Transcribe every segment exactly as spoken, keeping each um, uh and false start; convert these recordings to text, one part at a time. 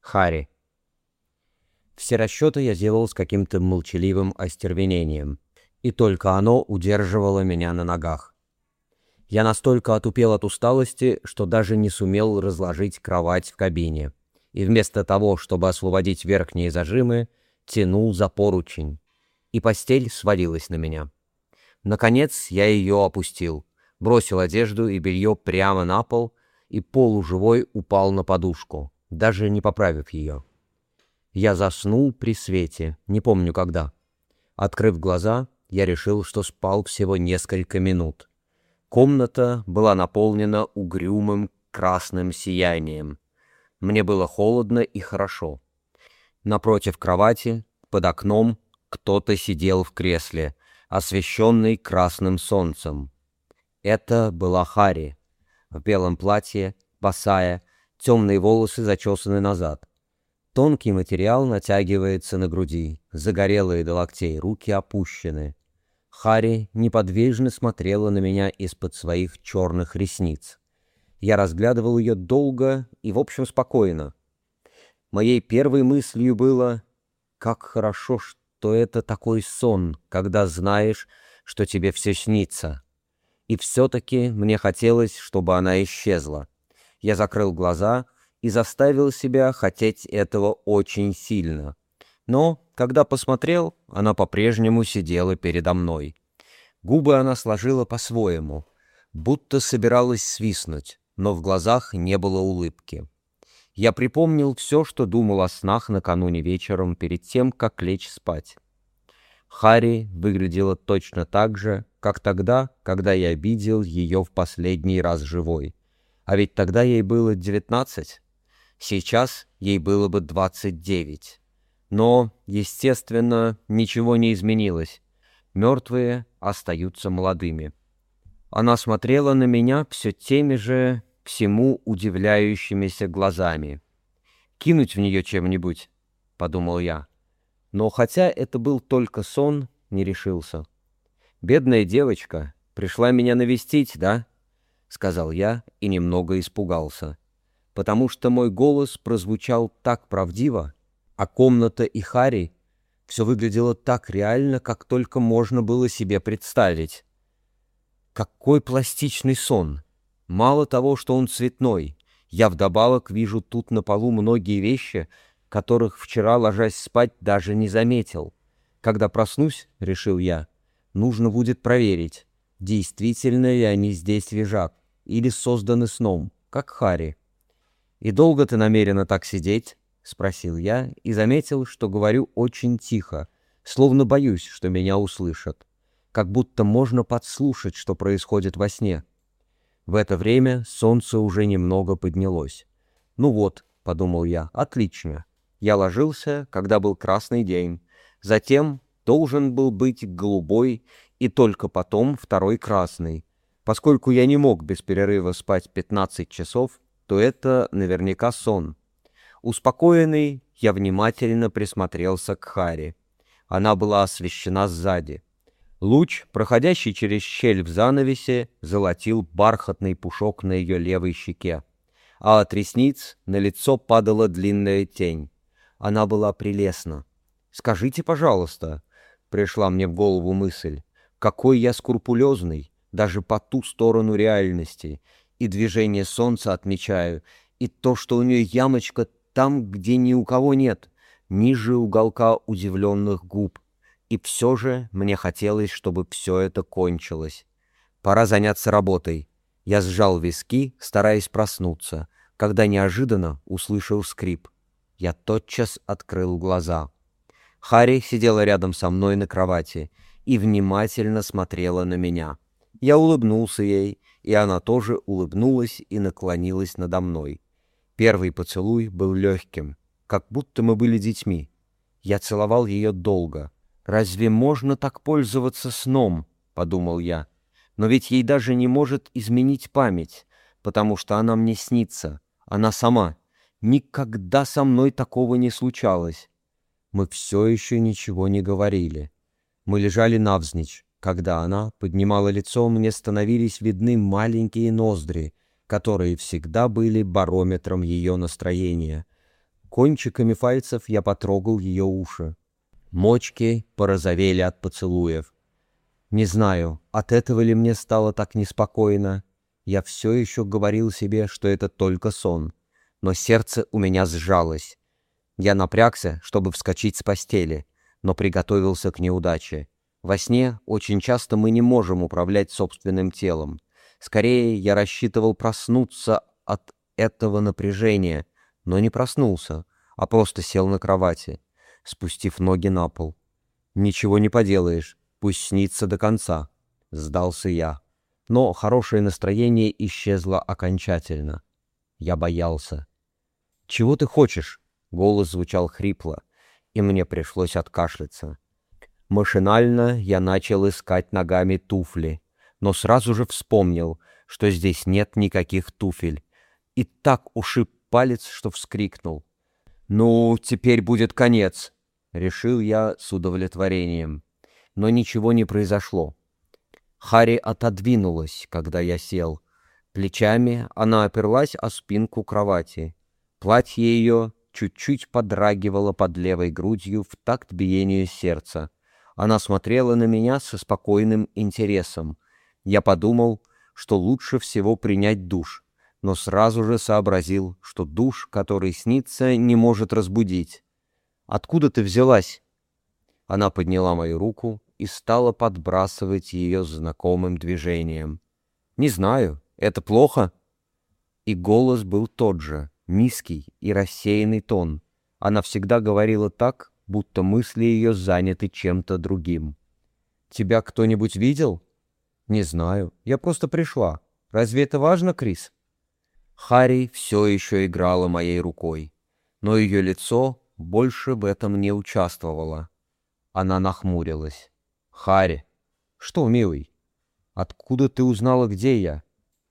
Харри. Все расчеты я делал с каким-то молчаливым остервенением, и только оно удерживало меня на ногах. Я настолько отупел от усталости, что даже не сумел разложить кровать в кабине, и вместо того, чтобы освободить верхние зажимы, тянул за поручень, и постель свалилась на меня. Наконец я ее опустил, бросил одежду и белье прямо на пол, и полуживой упал на подушку, даже не поправив ее. Я заснул при свете, не помню когда. Открыв глаза, я решил, что спал всего несколько минут. Комната была наполнена угрюмым красным сиянием. Мне было холодно и хорошо. Напротив кровати, под окном, кто-то сидел в кресле, освещенный красным солнцем. Это была Харри, в белом платье, босая, темные волосы зачесаны назад. Тонкий материал натягивается на груди, загорелые до локтей руки опущены. Харри неподвижно смотрела на меня из-под своих черных ресниц. Я разглядывал ее долго и, в общем, спокойно. Моей первой мыслью было: как хорошо, что это такой сон, когда знаешь, что тебе все снится. И все-таки мне хотелось, чтобы она исчезла. Я закрыл глаза и заставил себя хотеть этого очень сильно. Но, когда посмотрел, она по-прежнему сидела передо мной. Губы она сложила по-своему, будто собиралась свистнуть, но в глазах не было улыбки. Я припомнил все, что думал о снах накануне вечером перед тем, как лечь спать. Харри выглядела точно так же, как тогда, когда я видел ее в последний раз живой. А ведь тогда ей было девятнадцать. Сейчас ей было бы двадцать девять. Но, естественно, ничего не изменилось. Мертвые остаются молодыми. Она смотрела на меня все теми же, всему удивляющимися глазами. «Кинуть в нее чем-нибудь?» — подумал я. Но хотя это был только сон, не решился. «Бедная девочка пришла меня навестить, да?» — сказал я и немного испугался, потому что мой голос прозвучал так правдиво, а комната и Харри все выглядело так реально, как только можно было себе представить. Какой пластичный сон! Мало того, что он цветной, я вдобавок вижу тут на полу многие вещи, которых вчера, ложась спать, даже не заметил. Когда проснусь, решил я, нужно будет проверить, действительно ли они здесь лежат или созданы сном, как Харри. «И долго ты намерена так сидеть?» — спросил я и заметил, что говорю очень тихо, словно боюсь, что меня услышат, как будто можно подслушать, что происходит во сне. В это время солнце уже немного поднялось. «Ну вот», — подумал я, — «отлично». Я ложился, когда был красный день, затем должен был быть голубой, и только потом второй красный. Поскольку я не мог без перерыва спать пятнадцать часов, то это наверняка сон. Успокоенный, я внимательно присмотрелся к Харри. Она была освещена сзади. Луч, проходящий через щель в занавесе, золотил бархатный пушок на ее левой щеке, а от ресниц на лицо падала длинная тень. Она была прелестна. «Скажите, пожалуйста», — пришла мне в голову мысль, — «какой я скрупулезный, даже по ту сторону реальности, и движение солнца отмечаю, и то, что у нее ямочка там, где ни у кого нет, ниже уголка удивленных губ. И все же мне хотелось, чтобы все это кончилось. Пора заняться работой». Я сжал виски, стараясь проснуться, когда неожиданно услышал скрип. Я тотчас открыл глаза. Харри сидела рядом со мной на кровати и внимательно смотрела на меня. Я улыбнулся ей, и она тоже улыбнулась и наклонилась надо мной. Первый поцелуй был легким, как будто мы были детьми. Я целовал ее долго. «Разве можно так пользоваться сном?» — подумал я. «Но ведь ей даже не может изменить память, потому что она мне снится, она сама. Никогда со мной такого не случалось». Мы все еще ничего не говорили. Мы лежали навзничь. Когда она поднимала лицо, мне становились видны маленькие ноздри, которые всегда были барометром ее настроения. Кончиками пальцев я потрогал ее уши. Мочки порозовели от поцелуев. Не знаю, от этого ли мне стало так неспокойно. Я все еще говорил себе, что это только сон. Но сердце у меня сжалось. Я напрягся, чтобы вскочить с постели, но приготовился к неудаче. Во сне очень часто мы не можем управлять собственным телом. Скорее, я рассчитывал проснуться от этого напряжения, но не проснулся, а просто сел на кровати, спустив ноги на пол. «Ничего не поделаешь, пусть снится до конца», — сдался я. Но хорошее настроение исчезло окончательно. Я боялся. «Чего ты хочешь?» — голос звучал хрипло, и мне пришлось откашляться. Машинально я начал искать ногами туфли, но сразу же вспомнил, что здесь нет никаких туфель, и так ушиб палец, что вскрикнул. «Ну, теперь будет конец», — решил я с удовлетворением. Но ничего не произошло. Харри отодвинулась, когда я сел. Плечами она оперлась о спинку кровати. Платье ее чуть-чуть подрагивало под левой грудью в такт биению сердца. Она смотрела на меня со спокойным интересом. Я подумал, что лучше всего принять душ, но сразу же сообразил, что душ, который снится, не может разбудить. «Откуда ты взялась?» Она подняла мою руку и стала подбрасывать ее знакомым движением. «Не знаю, это плохо?» И голос был тот же, низкий и рассеянный тон. Она всегда говорила так, будто мысли ее заняты чем-то другим. «Тебя кто-нибудь видел?» «Не знаю, я просто пришла. Разве это важно, Крис?» Харри все еще играла моей рукой, но ее лицо больше в этом не участвовало. Она нахмурилась. «Харри!» «Что, милый? Откуда ты узнала, где я?»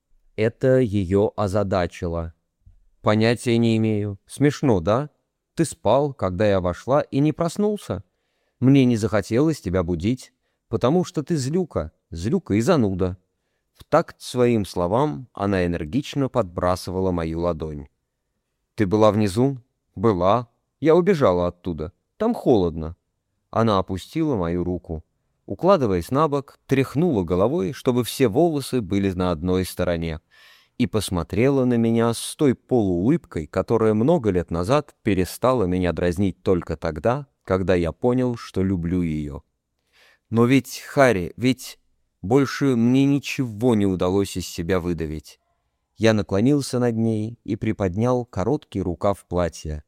Это ее озадачило. «Понятия не имею. Смешно, да? Ты спал, когда я вошла, и не проснулся. Мне не захотелось тебя будить, потому что ты злюка, злюка и зануда». В такт своим словам она энергично подбрасывала мою ладонь. «Ты была внизу?» «Была. Я убежала оттуда. Там холодно». Она опустила мою руку. Укладываясь на бок, тряхнула головой, чтобы все волосы были на одной стороне, и посмотрела на меня с той полуулыбкой, которая много лет назад перестала меня дразнить только тогда, когда я понял, что люблю ее. «Но ведь, Харри, ведь больше мне ничего не удалось из себя выдавить». Я наклонился над ней и приподнял короткий рукав платья.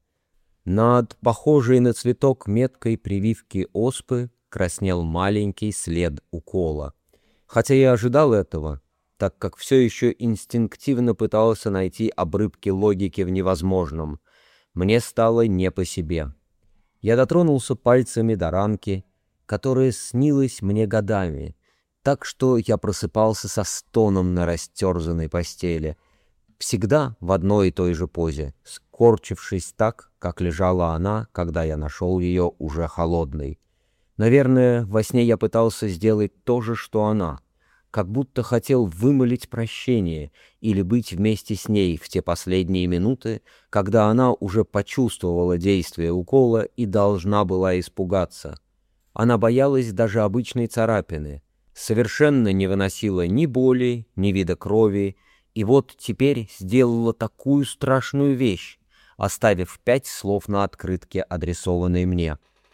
Над похожей на цветок меткой прививки оспы краснел маленький след укола. Хотя я ожидал этого, так как все еще инстинктивно пытался найти обрывки логики в невозможном. Мне стало не по себе. Я дотронулся пальцами до ранки, которая снилась мне годами, так что я просыпался со стоном на растерзанной постели, всегда в одной и той же позе, скорчившись так, как лежала она, когда я нашел ее уже холодной. Наверное, во сне я пытался сделать то же, что она, как будто хотел вымолить прощение или быть вместе с ней в те последние минуты, когда она уже почувствовала действие укола и должна была испугаться. Она боялась даже обычной царапины, совершенно не выносила ни боли, ни вида крови, и вот теперь сделала такую страшную вещь, оставив пять слов на открытке, адресованной мне.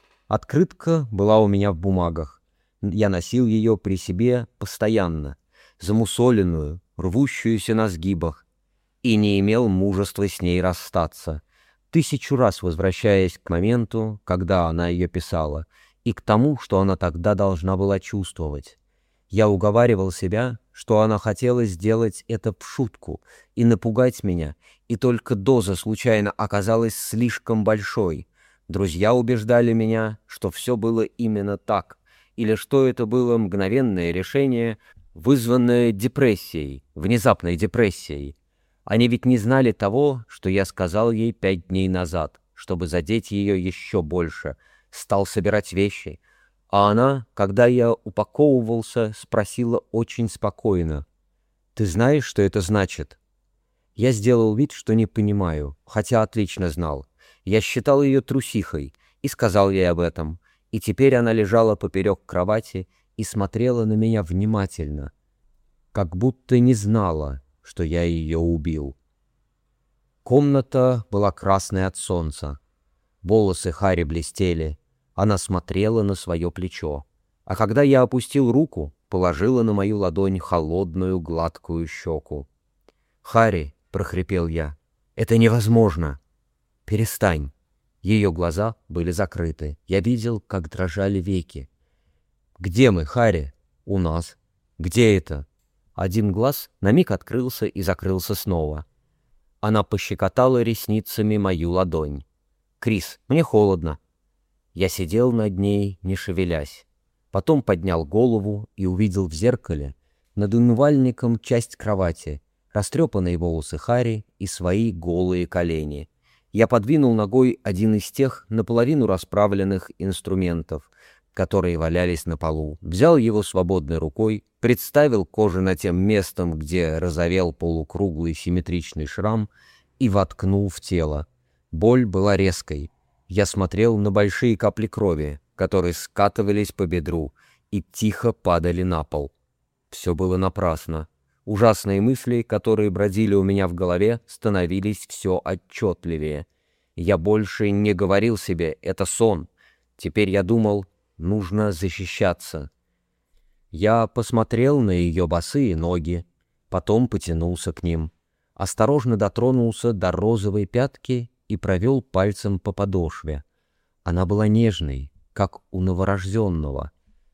Открытка была у меня в бумагах. Я носил ее при себе постоянно, замусоленную, рвущуюся на сгибах, и не имел мужества с ней расстаться, тысячу раз возвращаясь к моменту, когда она ее писала, и к тому, что она тогда должна была чувствовать. Я уговаривал себя, что она хотела сделать это в шутку и напугать меня, и только доза случайно оказалась слишком большой. Друзья убеждали меня, что все было именно так, или что это было мгновенное решение, вызванное депрессией, внезапной депрессией. Они ведь не знали того, что я сказал ей пять дней назад, чтобы задеть ее еще больше, стал собирать вещи. А она, когда я упаковывался, спросила очень спокойно: «Ты знаешь, что это значит?» Я сделал вид, что не понимаю, хотя отлично знал. Я считал ее трусихой и сказал ей об этом, и теперь она лежала поперек кровати и смотрела на меня внимательно, как будто не знала, что я ее убил. Комната была красной от солнца. Волосы Харри блестели. Она смотрела на свое плечо. А когда я опустил руку, положила на мою ладонь холодную гладкую щеку. «Харри», — прохрипел я, — «это невозможно». «Перестань». Ее глаза были закрыты. Я видел, как дрожали веки. «Где мы, Харри?» «У нас». «Где это?» Один глаз на миг открылся и закрылся снова. Она пощекотала ресницами мою ладонь. «Крис, мне холодно». Я сидел над ней, не шевелясь. Потом поднял голову и увидел в зеркале над умывальником часть кровати, растрепанные волосы Харри и свои голые колени. Я подвинул ногой один из тех наполовину расправленных инструментов, которые валялись на полу, взял его свободной рукой, представил кожу над тем местом, где разовел полукруглый симметричный шрам, и воткнул в тело. Боль была резкой. Я смотрел на большие капли крови, которые скатывались по бедру и тихо падали на пол. Все было напрасно. Ужасные мысли, которые бродили у меня в голове, становились все отчетливее. Я больше не говорил себе «это сон». Теперь я думал, нужно защищаться. Я посмотрел на ее босые ноги, потом потянулся к ним, осторожно дотронулся до розовой пятки и провел пальцем по подошве. Она была нежной, как у новорожденного.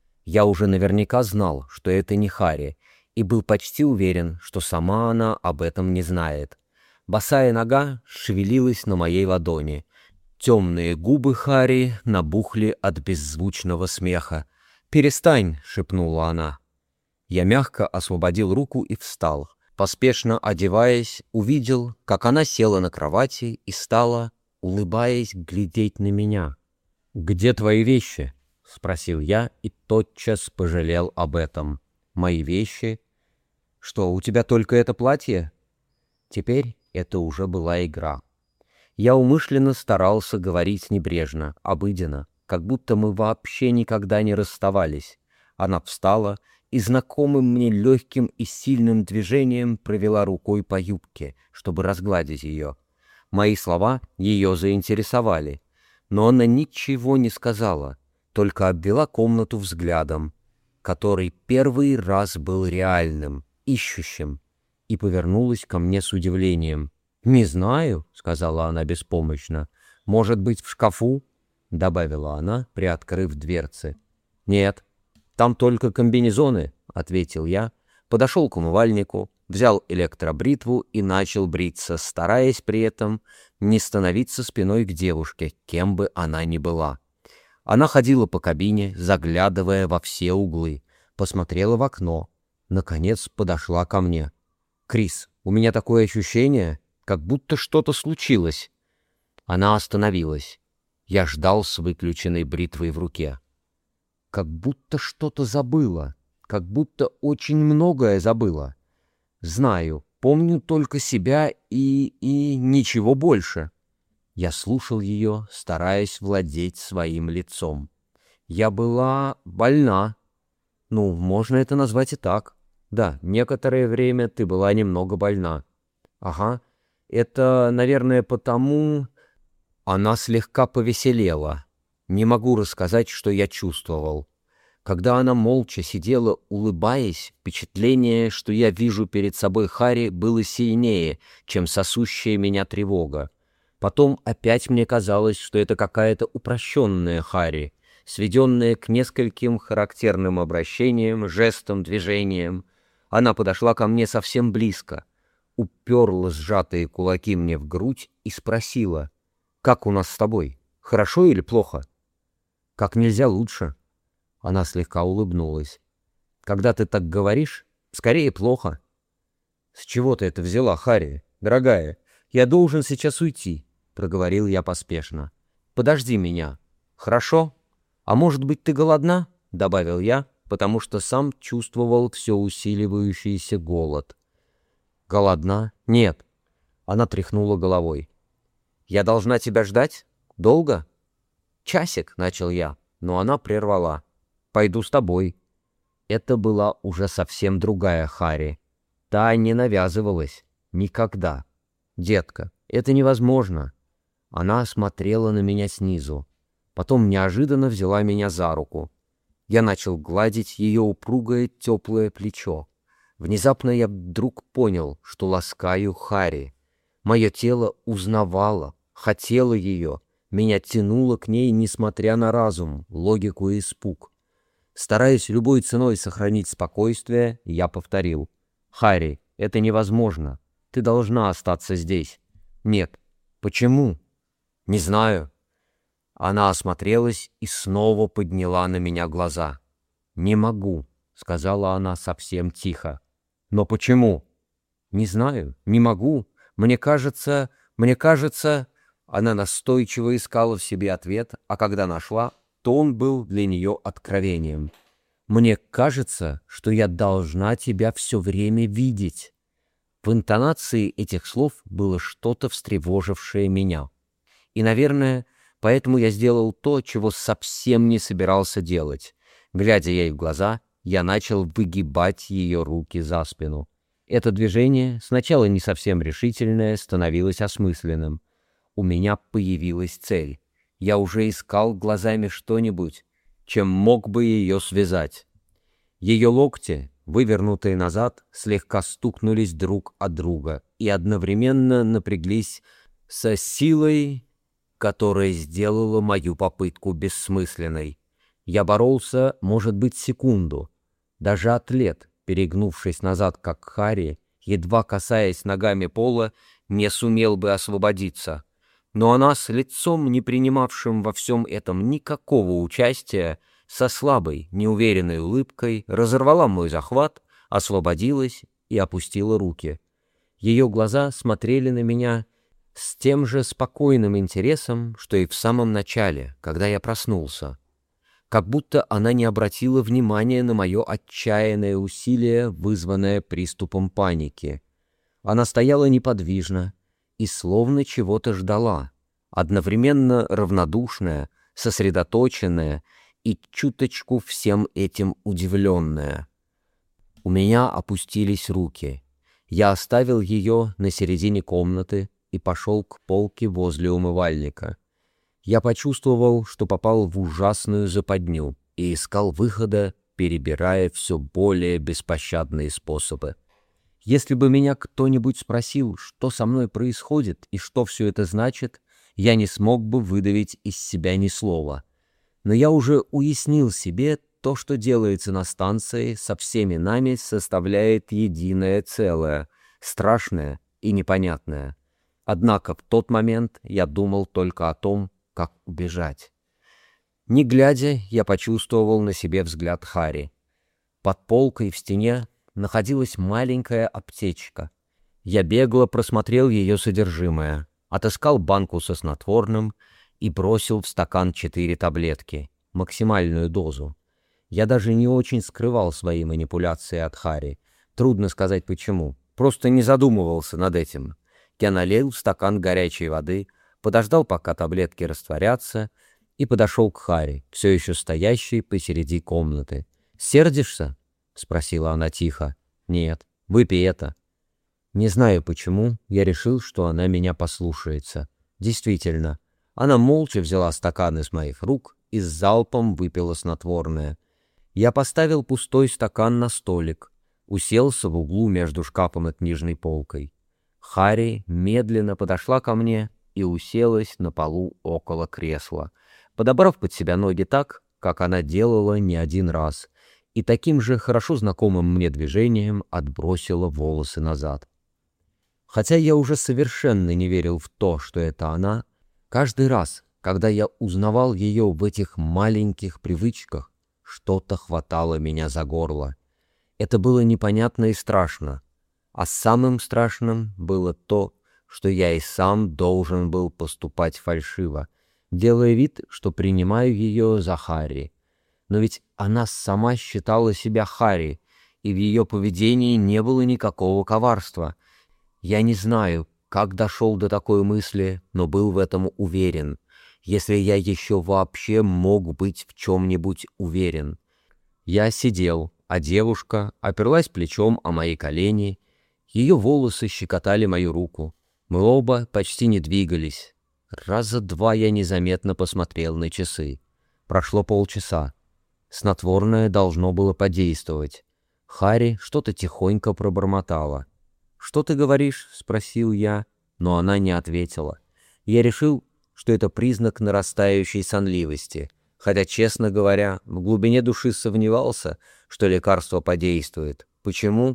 Я уже наверняка знал, что это не Харри, и был почти уверен, что сама она об этом не знает. Босая нога шевелилась на моей ладони. Темные губы Харри набухли от беззвучного смеха. «Перестань!» — шепнула она. Я мягко освободил руку и встал. Поспешно одеваясь, увидел, как она села на кровати и стала, улыбаясь, глядеть на меня. «Где твои вещи?» — спросил я и тотчас пожалел об этом. «Мои вещи? Что, у тебя только это платье?» Теперь это уже была игра. Я умышленно старался говорить небрежно, обыденно, как будто мы вообще никогда не расставались. Она встала и знакомым мне легким и сильным движением провела рукой по юбке, чтобы разгладить ее. Мои слова ее заинтересовали, но она ничего не сказала, только обвела комнату взглядом, который первый раз был реальным, ищущим, и повернулась ко мне с удивлением. «Не знаю», — сказала она беспомощно. «Может быть, в шкафу?» — добавила она, приоткрыв дверцы. «Нет, там только комбинезоны», — ответил я, подошел к умывальнику, взял электробритву и начал бриться, стараясь при этом не становиться спиной к девушке, кем бы она ни была. Она ходила по кабине, заглядывая во все углы, посмотрела в окно, наконец подошла ко мне. «Крис, у меня такое ощущение, как будто что-то случилось». Она остановилась. Я ждал с выключенной бритвой в руке. Как будто что-то забыла, как будто очень многое забыла. Знаю, помню только себя и... и ничего больше. Я слушал ее, стараясь владеть своим лицом. Я была больна. Ну, можно это назвать и так. Да, некоторое время ты была немного больна. Ага, это, наверное, потому... Она слегка повеселела. Не могу рассказать, что я чувствовал. Когда она молча сидела, улыбаясь, впечатление, что я вижу перед собой Харри, было сильнее, чем сосущая меня тревога. Потом опять мне казалось, что это какая-то упрощенная Харри, сведенная к нескольким характерным обращениям, жестам, движениям. Она подошла ко мне совсем близко, уперла сжатые кулаки мне в грудь и спросила: «Как у нас с тобой? Хорошо или плохо?» «Как нельзя лучше». Она слегка улыбнулась. «Когда ты так говоришь, скорее плохо». «С чего ты это взяла, Харри? Дорогая, я должен сейчас уйти», — проговорил я поспешно. «Подожди меня. Хорошо? А может быть, ты голодна?» — добавил я, потому что сам чувствовал все усиливающийся голод. «Голодна? Нет». Она тряхнула головой. «Я должна тебя ждать? Долго?» «Часик», — начал я, но она прервала. «Пойду с тобой». Это была уже совсем другая Хари. Та не навязывалась. Никогда. «Детка, это невозможно». Она смотрела на меня снизу. Потом неожиданно взяла меня за руку. Я начал гладить ее упругое теплое плечо. Внезапно я вдруг понял, что ласкаю Хари. Мое тело узнавало, хотело ее, меня тянуло к ней, несмотря на разум, логику и испуг. Стараясь любой ценой сохранить спокойствие, я повторил: «Хари, это невозможно. Ты должна остаться здесь». «Нет». «Почему?» «Не знаю». Она осмотрелась и снова подняла на меня глаза. «Не могу», — сказала она совсем тихо. «Но почему?» «Не знаю, не могу. Мне кажется, мне кажется...» Она настойчиво искала в себе ответ, а когда нашла, то он был для нее откровением. «Мне кажется, что я должна тебя все время видеть». В интонации этих слов было что-то, встревожившее меня. И, наверное, поэтому я сделал то, чего совсем не собирался делать. Глядя ей в глаза, я начал выгибать ее руки за спину. Это движение, сначала не совсем решительное, становилось осмысленным. У меня появилась цель. Я уже искал глазами что-нибудь, чем мог бы ее связать. Ее локти, вывернутые назад, слегка стукнулись друг от друга и одновременно напряглись со силой, которая сделала мою попытку бессмысленной. Я боролся, может быть, секунду. Даже атлет, перегнувшись назад, как Хари, едва касаясь ногами пола, не сумел бы освободиться. Но она с лицом, не принимавшим во всем этом никакого участия, со слабой, неуверенной улыбкой разорвала мой захват, освободилась и опустила руки. Ее глаза смотрели на меня с тем же спокойным интересом, что и в самом начале, когда я проснулся. Как будто она не обратила внимания на мое отчаянное усилие, вызванное приступом паники. Она стояла неподвижно и словно чего-то ждала, одновременно равнодушная, сосредоточенная и чуточку всем этим удивленная. У меня опустились руки. Я оставил ее на середине комнаты и пошел к полке возле умывальника. Я почувствовал, что попал в ужасную западню и искал выхода, перебирая все более беспощадные способы. Если бы меня кто-нибудь спросил, что со мной происходит и что все это значит, я не смог бы выдавить из себя ни слова. Но я уже уяснил себе, то, что делается на станции, со всеми нами составляет единое целое, страшное и непонятное. Однако в тот момент я думал только о том, как убежать. Не глядя, я почувствовал на себе взгляд Хари. Под полкой в стене находилась маленькая аптечка. Я бегло просмотрел ее содержимое, отыскал банку со снотворным и бросил в стакан четыре таблетки, максимальную дозу. Я даже не очень скрывал свои манипуляции от Хари. Трудно сказать почему. Просто не задумывался над этим. Я налил в стакан горячей воды, подождал, пока таблетки растворятся, и подошел к Хари, все еще стоящей посреди комнаты. «Сердишься?» — спросила она тихо. «Нет, выпей это». Не знаю почему, я решил, что она меня послушается. Действительно, она молча взяла стакан из моих рук и с залпом выпила снотворное. Я поставил пустой стакан на столик, уселся в углу между шкафом и книжной полкой. Хари медленно подошла ко мне и уселась на полу около кресла, подобрав под себя ноги так, как она делала не один раз, и таким же хорошо знакомым мне движением отбросила волосы назад. Хотя я уже совершенно не верил в то, что это она, каждый раз, когда я узнавал ее в этих маленьких привычках, что-то хватало меня за горло. Это было непонятно и страшно. А самым страшным было то, что я и сам должен был поступать фальшиво, делая вид, что принимаю ее за Хари. Но ведь она сама считала себя Хари, и в ее поведении не было никакого коварства. Я не знаю, как дошел до такой мысли, но был в этом уверен, если я еще вообще мог быть в чем-нибудь уверен. Я сидел, а девушка оперлась плечом о мои колени, ее волосы щекотали мою руку. Мы оба почти не двигались. Раза два я незаметно посмотрел на часы. Прошло полчаса. Снотворное должно было подействовать. Харри что-то тихонько пробормотала. «Что ты говоришь?» — спросил я, но она не ответила. Я решил, что это признак нарастающей сонливости, хотя, честно говоря, в глубине души сомневался, что лекарство подействует. Почему?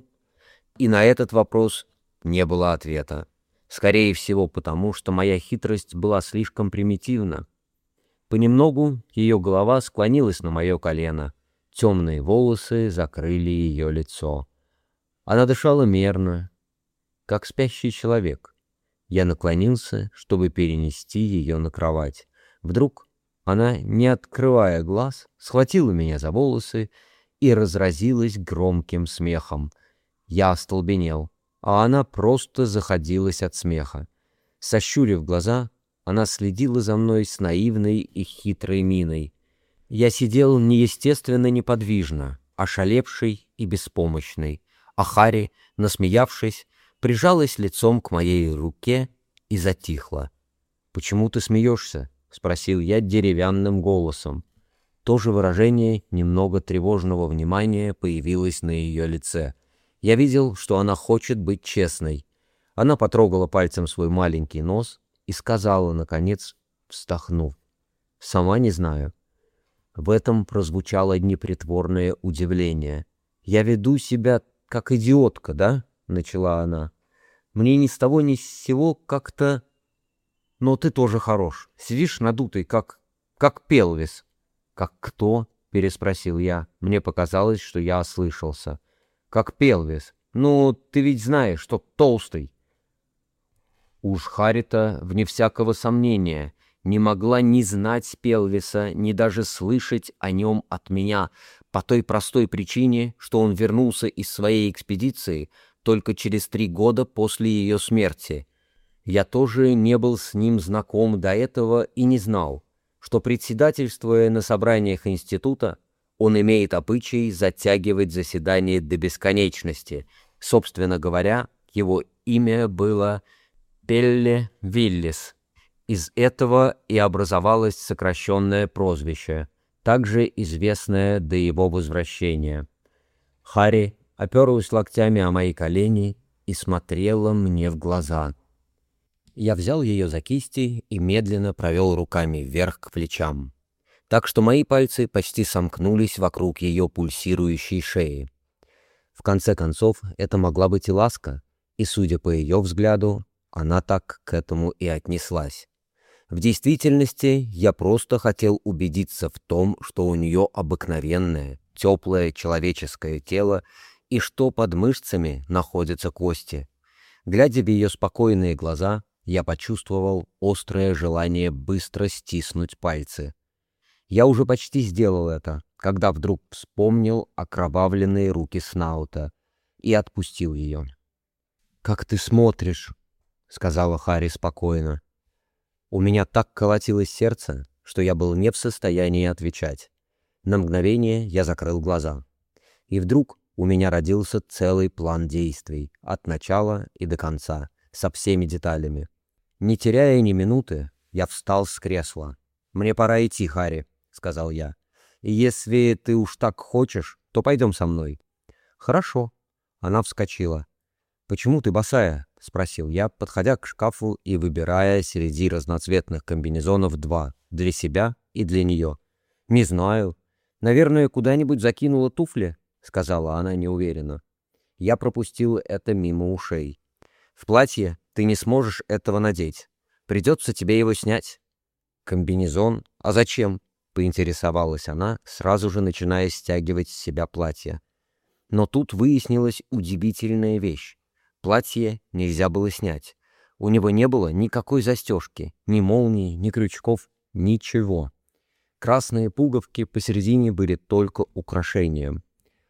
И на этот вопрос не было ответа. Скорее всего, потому что моя хитрость была слишком примитивна. Понемногу ее голова склонилась на мое колено. Темные волосы закрыли ее лицо. Она дышала мерно, как спящий человек. Я наклонился, чтобы перенести ее на кровать. Вдруг она, не открывая глаз, схватила меня за волосы и разразилась громким смехом. Я остолбенел, а она просто заходилась от смеха. Сощурив глаза, она следила за мной с наивной и хитрой миной. Я сидел неестественно неподвижно, ошалевший и беспомощный, а Харри, насмеявшись, прижалась лицом к моей руке и затихла. «Почему ты смеешься?» — спросил я деревянным голосом. То же выражение немного тревожного внимания появилось на ее лице. Я видел, что она хочет быть честной. Она потрогала пальцем свой маленький нос и сказала, наконец, вздохнув: «Сама не знаю». В этом прозвучало непритворное удивление. «Я веду себя как идиотка, да?» — начала она. «Мне ни с того ни с сего как-то... Но ты тоже хорош. Сидишь надутый, как... как Пелвис». «Как кто?» — переспросил я. Мне показалось, что я ослышался. «Как Пелвис. Ну, ты ведь знаешь, что толстый». Уж Харри-то, вне всякого сомнения, не могла ни знать Пелвиса, ни даже слышать о нем от меня, по той простой причине, что он вернулся из своей экспедиции только через три года после ее смерти. Я тоже не был с ним знаком до этого и не знал, что, председательствуя на собраниях института, он имеет обычай затягивать заседание до бесконечности. Собственно говоря, его имя было Пелле Виллис. Из этого и образовалось сокращенное прозвище, также известное до его возвращения. Харри оперлась локтями о мои колени и смотрела мне в глаза. Я взял ее за кисти и медленно провел руками вверх к плечам, так что мои пальцы почти сомкнулись вокруг ее пульсирующей шеи. В конце концов, это могла быть и ласка, и, судя по ее взгляду, она так к этому и отнеслась. В действительности, я просто хотел убедиться в том, что у нее обыкновенное, теплое человеческое тело и что под мышцами находятся кости. Глядя в ее спокойные глаза, я почувствовал острое желание быстро стиснуть пальцы. Я уже почти сделал это, когда вдруг вспомнил окровавленные руки Снаута и отпустил ее. «Как ты смотришь», — сказала Харри спокойно. У меня так колотилось сердце, что я был не в состоянии отвечать. На мгновение я закрыл глаза. И вдруг у меня родился целый план действий, от начала и до конца, со всеми деталями. Не теряя ни минуты, я встал с кресла. «Мне пора идти, Харри», — сказал я. «И если ты уж так хочешь, то пойдем со мной». «Хорошо». Она вскочила. «Почему ты босая?» — спросил я, подходя к шкафу и выбирая среди разноцветных комбинезонов два, для себя и для нее. «Не знаю. Наверное, куда-нибудь закинула туфли», — сказала она неуверенно. Я пропустил это мимо ушей. «В платье ты не сможешь этого надеть. Придется тебе его снять». «Комбинезон? А зачем?» — поинтересовалась она, сразу же начиная стягивать с себя платье. Но тут выяснилась удивительная вещь. Платье нельзя было снять. У него не было никакой застежки, ни молнии, ни крючков, ничего. Красные пуговки посередине были только украшением.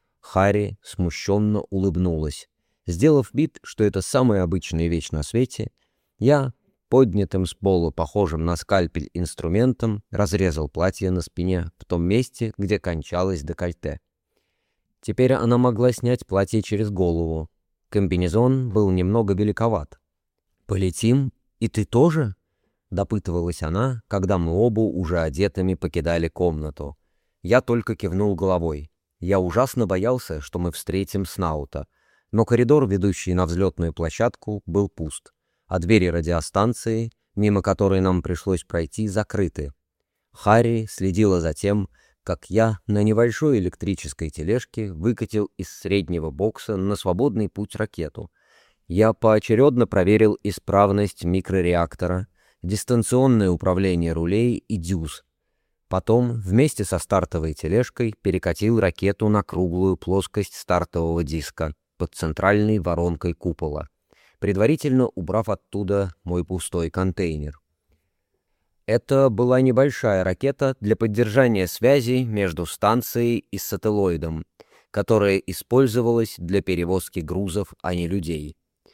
Харри смущенно улыбнулась. Сделав вид, что это самая обычная вещь на свете, Я поднятым с пола, похожим на скальпель инструментом, разрезал платье на спине в том месте, где кончалось декольте. Теперь она могла снять платье через голову. Комбинезон был немного великоват. «Полетим? И ты тоже?» — допытывалась она, когда мы оба уже одетыми покидали комнату. Я только кивнул головой. Я ужасно боялся, что мы встретим Снаута, но коридор, ведущий на взлетную площадку, был пуст, а двери радиостанции, мимо которой нам пришлось пройти, закрыты. Харри следила за тем, как я на небольшой электрической тележке выкатил из среднего бокса на свободный путь ракету. Я поочередно проверил исправность микрореактора, дистанционное управление рулей и дюз. Потом вместе со стартовой тележкой перекатил ракету на круглую плоскость стартового диска под центральной воронкой купола, предварительно убрав оттуда мой пустой контейнер. Это была небольшая ракета для поддержания связи между станцией и сателлоидом, которая использовалась для перевозки грузов, а не людей.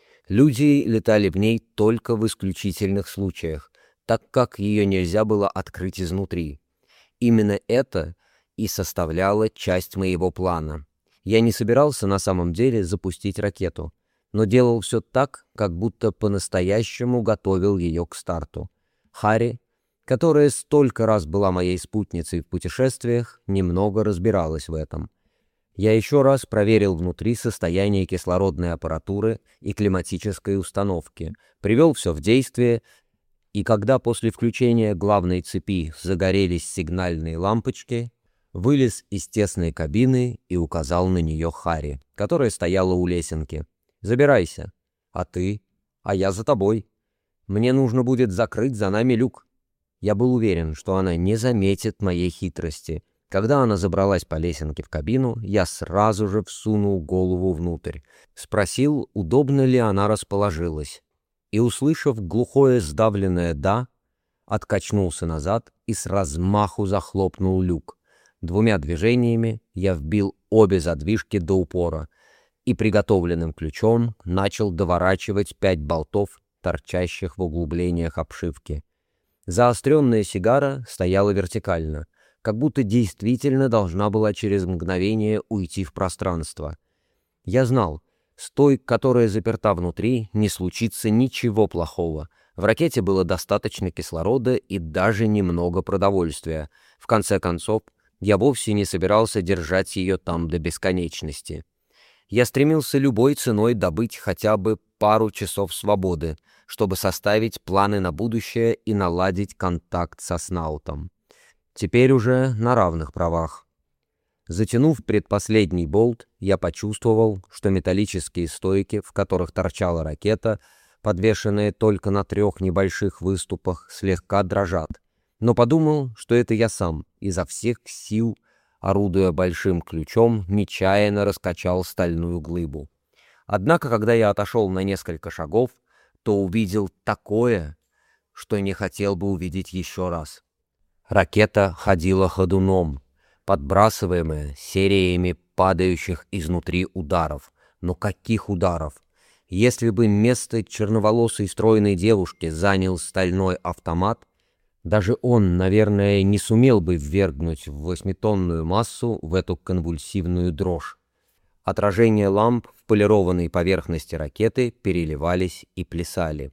Люди летали в ней только в исключительных случаях, так как ее нельзя было открыть изнутри. Именно это и составляло часть моего плана. Я не собирался на самом деле запустить ракету, но делал все так, как будто по-настоящему готовил ее к старту. Харри, которая столько раз была моей спутницей в путешествиях, немного разбиралась в этом. Я еще раз проверил внутри состояние кислородной аппаратуры и климатической установки, привел все в действие, и когда после включения главной цепи загорелись сигнальные лампочки, вылез из тесной кабины и указал на нее Харри, которая стояла у лесенки. «Забирайся. А ты? А я за тобой. Мне нужно будет закрыть за нами люк». Я был уверен, что она не заметит моей хитрости. Когда она забралась по лесенке в кабину, я сразу же всунул голову внутрь. Спросил, удобно ли она расположилась. И, услышав глухое сдавленное «да», откачнулся назад и с размаху захлопнул люк. Двумя движениями я вбил обе задвижки до упора и приготовленным ключом начал доворачивать пять болтов, торчащих в углублениях обшивки. Заостренная сигара стояла вертикально, как будто действительно должна была через мгновение уйти в пространство. Я знал, с той, которая заперта внутри, не случится ничего плохого. В ракете было достаточно кислорода и даже немного продовольствия. В конце концов, я вовсе не собирался держать ее там до бесконечности. Я стремился любой ценой добыть хотя бы пару часов свободы, чтобы составить планы на будущее и наладить контакт со Снаутом. Теперь уже на равных правах. Затянув предпоследний болт, я почувствовал, что металлические стойки, в которых торчала ракета, подвешенные только на трех небольших выступах, слегка дрожат. Но подумал, что это я сам, изо всех сил, орудуя большим ключом, нечаянно раскачал стальную глыбу. Однако, когда я отошел на несколько шагов, то увидел такое, что не хотел бы увидеть еще раз. Ракета ходила ходуном, подбрасываемая сериями падающих изнутри ударов. Но каких ударов? Если бы место черноволосой стройной девушки занял стальной автомат, даже он, наверное, не сумел бы ввергнуть в восьмитонную массу в эту конвульсивную дрожь. Отражения ламп в полированной поверхности ракеты переливались и плясали.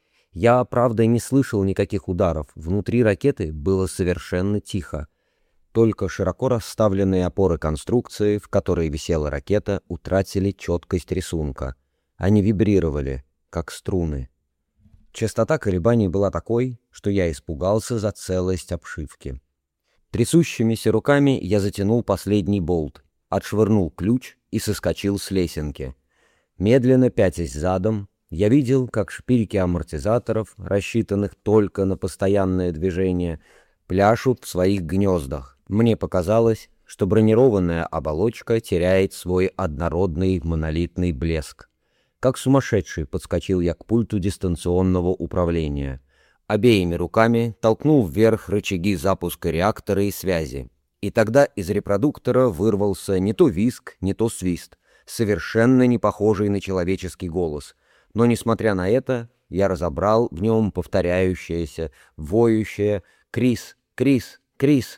Я, правда, не слышал никаких ударов. Внутри ракеты было совершенно тихо. Только широко расставленные опоры конструкции, в которой висела ракета, утратили четкость рисунка. Они вибрировали, как струны. Частота колебаний была такой, что я испугался за целость обшивки. Трясущимися руками я затянул последний болт, отшвырнул ключ и соскочил с лесенки. Медленно пятясь задом, я видел, как шпильки амортизаторов, рассчитанных только на постоянное движение, пляшут в своих гнездах. Мне показалось, что бронированная оболочка теряет свой однородный монолитный блеск. Как сумасшедший подскочил я к пульту дистанционного управления. Обеими руками толкнул вверх рычаги запуска реактора и связи. И тогда из репродуктора вырвался не то визг, не то свист, совершенно не похожий на человеческий голос. Но, несмотря на это, я разобрал в нем повторяющееся, воющее «Крис! Крис! Крис!».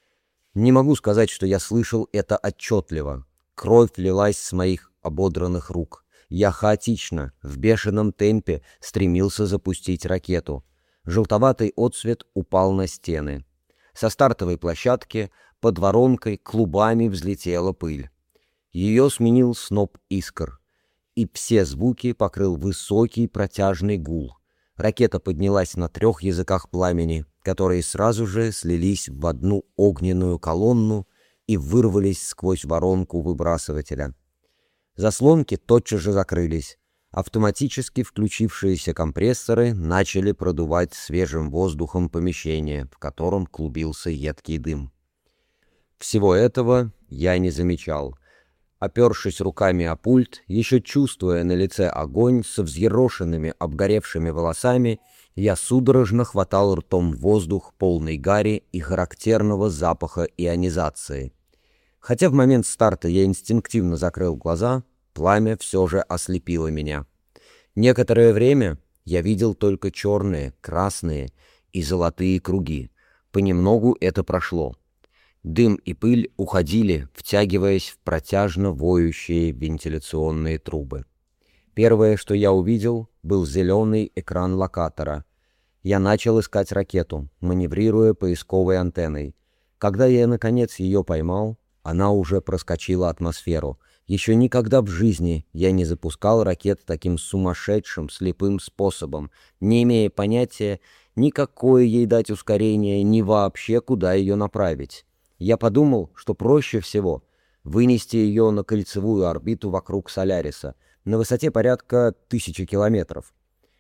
Не могу сказать, что я слышал это отчетливо. Кровь лилась с моих ободранных рук. Я хаотично, в бешеном темпе стремился запустить ракету. Желтоватый отсвет упал на стены. Со стартовой площадки под воронкой клубами взлетела пыль. Ее сменил сноп искр, и все звуки покрыл высокий протяжный гул. Ракета поднялась на трех языках пламени, которые сразу же слились в одну огненную колонну и вырвались сквозь воронку выбрасывателя. Заслонки тотчас же закрылись. Автоматически включившиеся компрессоры начали продувать свежим воздухом помещение, в котором клубился едкий дым. Всего этого я не замечал. Опершись руками о пульт, еще чувствуя на лице огонь со взъерошенными обгоревшими волосами, я судорожно хватал ртом воздух, полный гари и характерного запаха ионизации. Хотя в момент старта я инстинктивно закрыл глаза, пламя все же ослепило меня. Некоторое время я видел только черные, красные и золотые круги. Понемногу это прошло. Дым и пыль уходили, втягиваясь в протяжно воющие вентиляционные трубы. Первое, что я увидел, был зеленый экран локатора. Я начал искать ракету, маневрируя поисковой антенной. Когда я, наконец, ее поймал, она уже проскочила атмосферу. Еще никогда в жизни я не запускал ракет таким сумасшедшим, слепым способом, не имея понятия, ни какое ей дать ускорение, ни вообще куда ее направить. Я подумал, что проще всего вынести ее на кольцевую орбиту вокруг Соляриса на высоте порядка тысячи километров.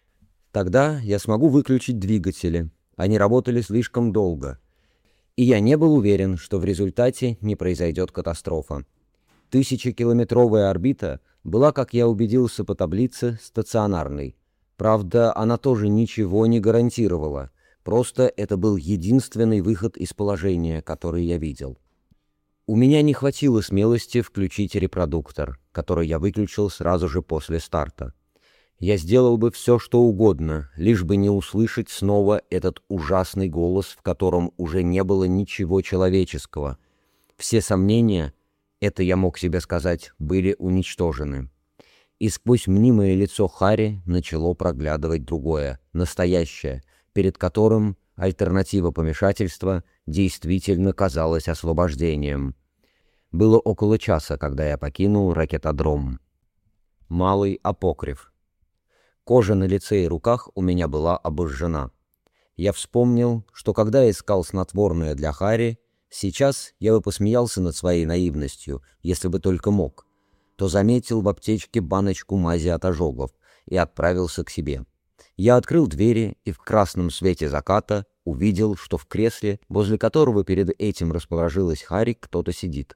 Тогда я смогу выключить двигатели, они работали слишком долго. И я не был уверен, что в результате не произойдет катастрофа. Тысячекилометровая орбита была, как я убедился по таблице, стационарной. Правда, она тоже ничего не гарантировала. Просто это был единственный выход из положения, который я видел. У меня не хватило смелости включить репродуктор, который я выключил сразу же после старта. Я сделал бы все, что угодно, лишь бы не услышать снова этот ужасный голос, в котором уже не было ничего человеческого. Все сомнения, это я мог себе сказать, были уничтожены. И сквозь мнимое лицо Харри начало проглядывать другое, настоящее, перед которым альтернатива помешательства действительно казалась освобождением. Было около часа, когда я покинул ракетодром. Малый апокриф. Кожа на лице и руках у меня была обожжена. Я вспомнил, что когда искал снотворное для Харри, сейчас я бы посмеялся над своей наивностью, если бы только мог, то заметил в аптечке баночку мази от ожогов и отправился к себе. Я открыл двери и в красном свете заката увидел, что в кресле, возле которого перед этим расположилась Харри, кто-то сидит.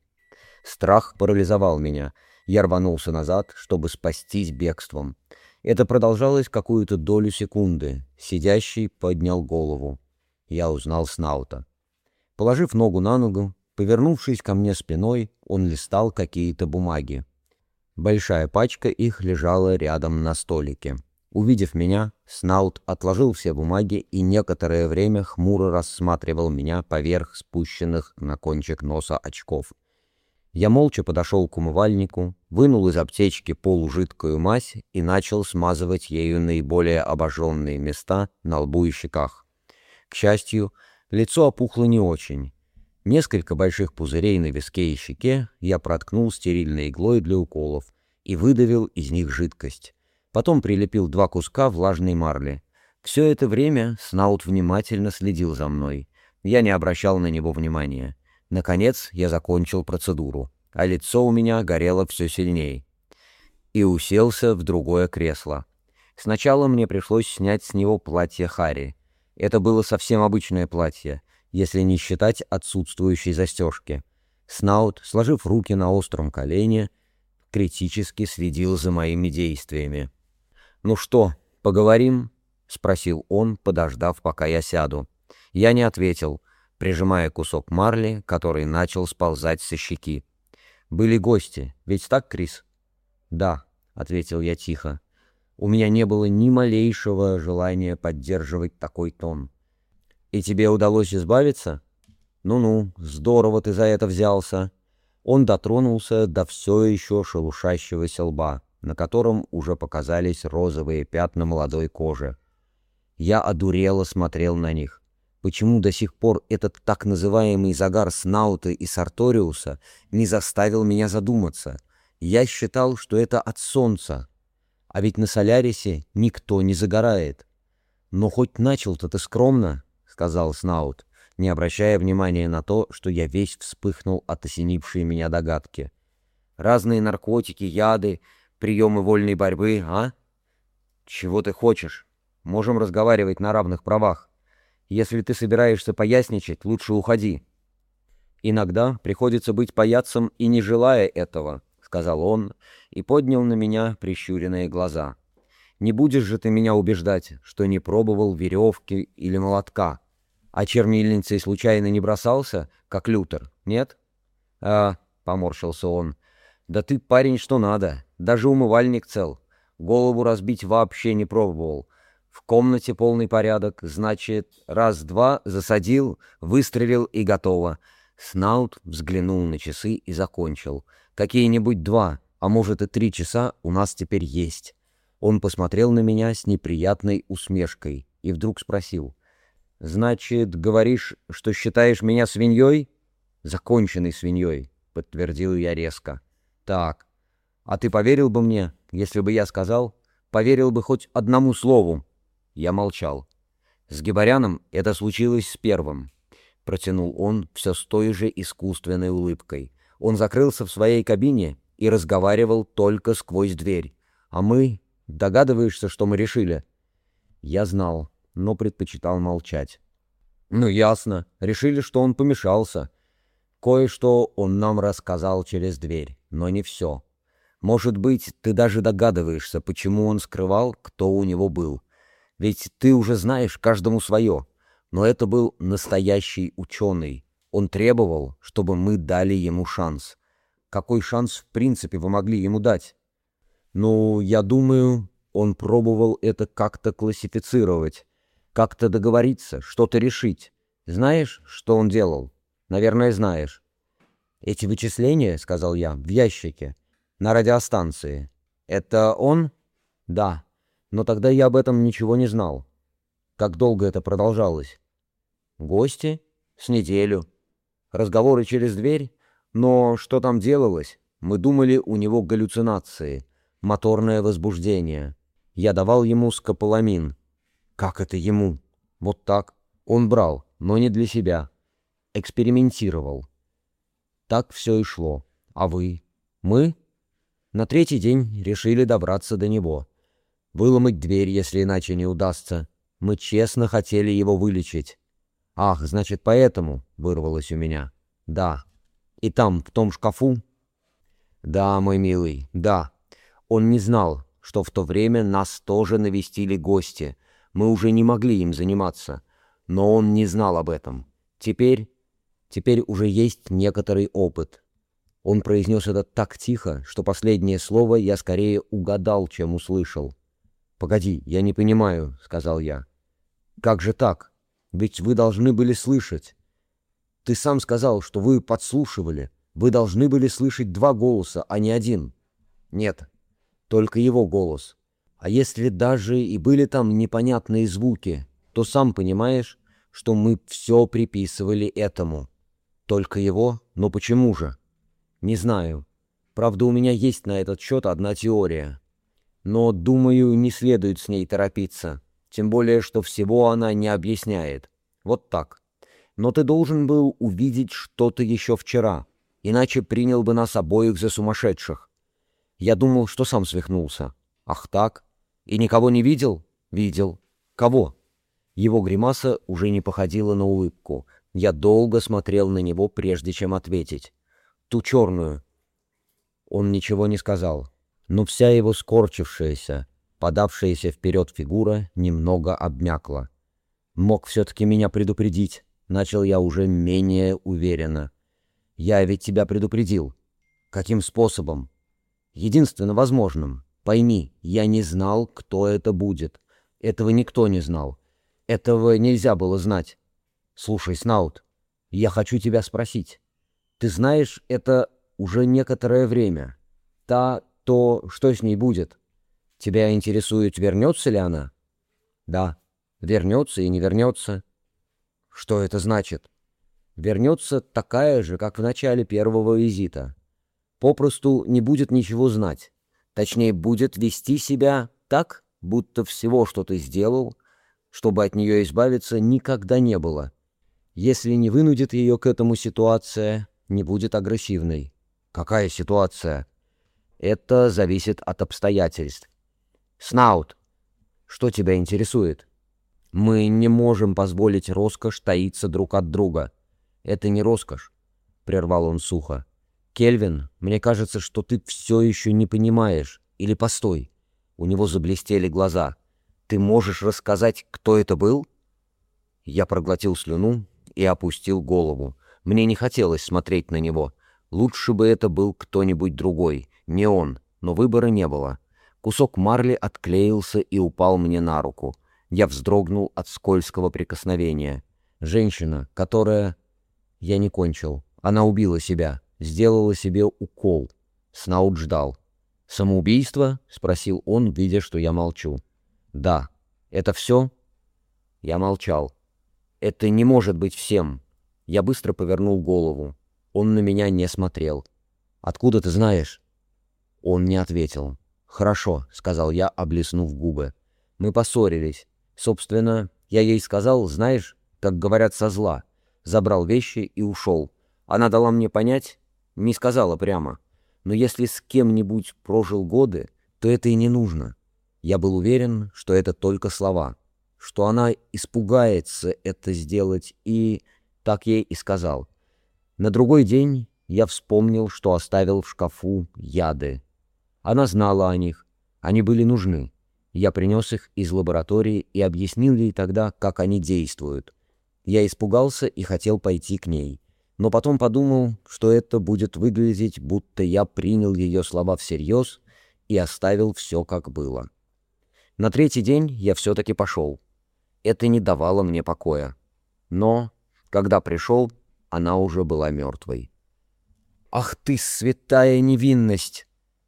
Страх парализовал меня. Я рванулся назад, чтобы спастись бегством. Это продолжалось какую-то долю секунды. Сидящий поднял голову. Я узнал Снаута. Положив ногу на ногу, повернувшись ко мне спиной, он листал какие-то бумаги. Большая пачка их лежала рядом на столике. Увидев меня, Снаут отложил все бумаги и некоторое время хмуро рассматривал меня поверх спущенных на кончик носа очков. Я молча подошел к умывальнику, вынул из аптечки полужидкую мазь и начал смазывать ею наиболее обожженные места на лбу и щеках. К счастью, лицо опухло не очень. Несколько больших пузырей на виске и щеке я проткнул стерильной иглой для уколов и выдавил из них жидкость. Потом прилепил два куска влажной марли. Все это время Снаут внимательно следил за мной. Я не обращал на него внимания. Наконец я закончил процедуру, а лицо у меня горело все сильнее. И уселся в другое кресло. Сначала мне пришлось снять с него платье Харри. Это было совсем обычное платье, если не считать отсутствующей застежки. Снаут, сложив руки на остром колене, критически следил за моими действиями. «Ну что, поговорим?» — спросил он, подождав, пока я сяду. Я не ответил, прижимая кусок марли, который начал сползать со щеки. «Были гости, ведь так, Крис?» «Да», — ответил я тихо. У меня не было ни малейшего желания поддерживать такой тон. «И тебе удалось избавиться? Ну-ну, здорово ты за это взялся». Он дотронулся до все еще шелушащегося лба, на котором уже показались розовые пятна молодой кожи. Я одурело смотрел на них. Почему до сих пор этот так называемый загар Снаута и Сарториуса не заставил меня задуматься? Я считал, что это от солнца. А ведь на Солярисе никто не загорает. «Но хоть начал-то ты скромно», — сказал Снаут, не обращая внимания на то, что я весь вспыхнул от осенившей меня догадки. «Разные наркотики, яды, приемы вольной борьбы, а? Чего ты хочешь? Можем разговаривать на равных правах. Если ты собираешься поясничать, лучше уходи». «Иногда приходится быть паяцем и не желая этого», — сказал он и поднял на меня прищуренные глаза. «Не будешь же ты меня убеждать, что не пробовал веревки или молотка, а чернильницей случайно не бросался, как Лютер, нет?» «А», — поморщился он, — «да ты парень что надо, даже умывальник цел, голову разбить вообще не пробовал». В комнате полный порядок, значит, раз-два засадил, выстрелил и готово. Снаут взглянул на часы и закончил. Какие-нибудь два, а может и три часа у нас теперь есть. Он посмотрел на меня с неприятной усмешкой и вдруг спросил. «Значит, говоришь, что считаешь меня свиньей?» «Законченной свиньей», — подтвердил я резко. «Так, а ты поверил бы мне, если бы я сказал? Поверил бы хоть одному слову?» Я молчал. «С Гебаряном это случилось с первым», — протянул он все с той же искусственной улыбкой. «Он закрылся в своей кабине и разговаривал только сквозь дверь. А мы... Догадываешься, что мы решили?» Я знал, но предпочитал молчать. «Ну, ясно. Решили, что он помешался. Кое-что он нам рассказал через дверь, но не все. Может быть, ты даже догадываешься, почему он скрывал, кто у него был. Ведь ты уже знаешь, каждому свое. Но это был настоящий ученый. Он требовал, чтобы мы дали ему шанс. Какой шанс, в принципе, вы могли ему дать? Ну, я думаю, он пробовал это как-то классифицировать, как-то договориться, что-то решить. Знаешь, что он делал? Наверное, знаешь. Эти вычисления, — сказал я, — в ящике, на радиостанции. Это он? Да. Но тогда я об этом ничего не знал. Как долго это продолжалось? Гости? С неделю. Разговоры через дверь? Но что там делалось? Мы думали, у него галлюцинации, моторное возбуждение. Я давал ему скополамин. Как это ему? Вот так. Он брал, но не для себя. Экспериментировал. Так все и шло. А вы? Мы? На третий день решили добраться до него. Выломать дверь, если иначе не удастся. Мы честно хотели его вылечить. «Ах, значит, поэтому?» — вырвалось у меня. «Да. И там, в том шкафу?» «Да, мой милый, да. Он не знал, что в то время нас тоже навестили гости. Мы уже не могли им заниматься. Но он не знал об этом. Теперь... Теперь уже есть некоторый опыт». Он произнес это так тихо, что последнее слово я скорее угадал, чем услышал. «Погоди, я не понимаю», — сказал я. «Как же так? Ведь вы должны были слышать. Ты сам сказал, что вы подслушивали. Вы должны были слышать два голоса, а не один». «Нет, только его голос. А если даже и были там непонятные звуки, то сам понимаешь, что мы все приписывали этому. Только его? Но почему же?» «Не знаю. Правда, у меня есть на этот счет одна теория. Но, думаю, не следует с ней торопиться. Тем более, что всего она не объясняет. Вот так. Но ты должен был увидеть что-то еще вчера, иначе принял бы нас обоих за сумасшедших. Я думал, что сам свихнулся. Ах так? И никого не видел? Видел. Кого?» Его гримаса уже не походила на улыбку. Я долго смотрел на него, прежде чем ответить. «Ту черную». Он ничего не сказал, но вся его скорчившаяся, подавшаяся вперед фигура немного обмякла. «Мог все-таки меня предупредить», — начал я уже менее уверенно. «Я ведь тебя предупредил». «Каким способом?» «Единственно возможным. Пойми, я не знал, кто это будет. Этого никто не знал. Этого нельзя было знать. Слушай, Снаут, я хочу тебя спросить. Ты знаешь, это уже некоторое время. Та, то, что с ней будет? Тебя интересует, вернется ли она? Да, вернется и не вернется. Что это значит? Вернется такая же, как в начале первого визита. Попросту не будет ничего знать. Точнее, будет вести себя так, будто всего, что ты сделал, чтобы от нее избавиться, никогда не было. Если не вынудит ее к этому ситуация, не будет агрессивной. Какая ситуация? Это зависит от обстоятельств. Снаут, что тебя интересует? Мы не можем позволить роскошь таиться друг от друга. Это не роскошь, — прервал он сухо. Кельвин, мне кажется, что ты все еще не понимаешь. Или постой. У него заблестели глаза. Ты можешь рассказать, кто это был? Я проглотил слюну и опустил голову. Мне не хотелось смотреть на него. Лучше бы это был кто-нибудь другой, не он, но выбора не было. Кусок марли отклеился и упал мне на руку. Я вздрогнул от скользкого прикосновения. Женщина, которая... Я не кончил. Она убила себя, сделала себе укол. Снаут ждал. «Самоубийство?» — спросил он, видя, что я молчу. «Да. Это все?» Я молчал. «Это не может быть всем». Я быстро повернул голову. Он на меня не смотрел. «Откуда ты знаешь?» Он не ответил. «Хорошо», — сказал я, облизнув губы. «Мы поссорились. Собственно, я ей сказал, знаешь, как говорят со зла. Забрал вещи и ушел. Она дала мне понять, не сказала прямо. Но если с кем-нибудь прожил годы, то это и не нужно. Я был уверен, что это только слова, что она испугается это сделать, и так ей и сказал. На другой день я вспомнил, что оставил в шкафу яды. Она знала о них, они были нужны. Я принес их из лаборатории и объяснил ей тогда, как они действуют. Я испугался и хотел пойти к ней. Но потом подумал, что это будет выглядеть, будто я принял ее слова всерьез и оставил все как было. На третий день я все-таки пошел. Это не давало мне покоя. Но, когда пришел, она уже была мертвой. «Ах ты, святая невинность!»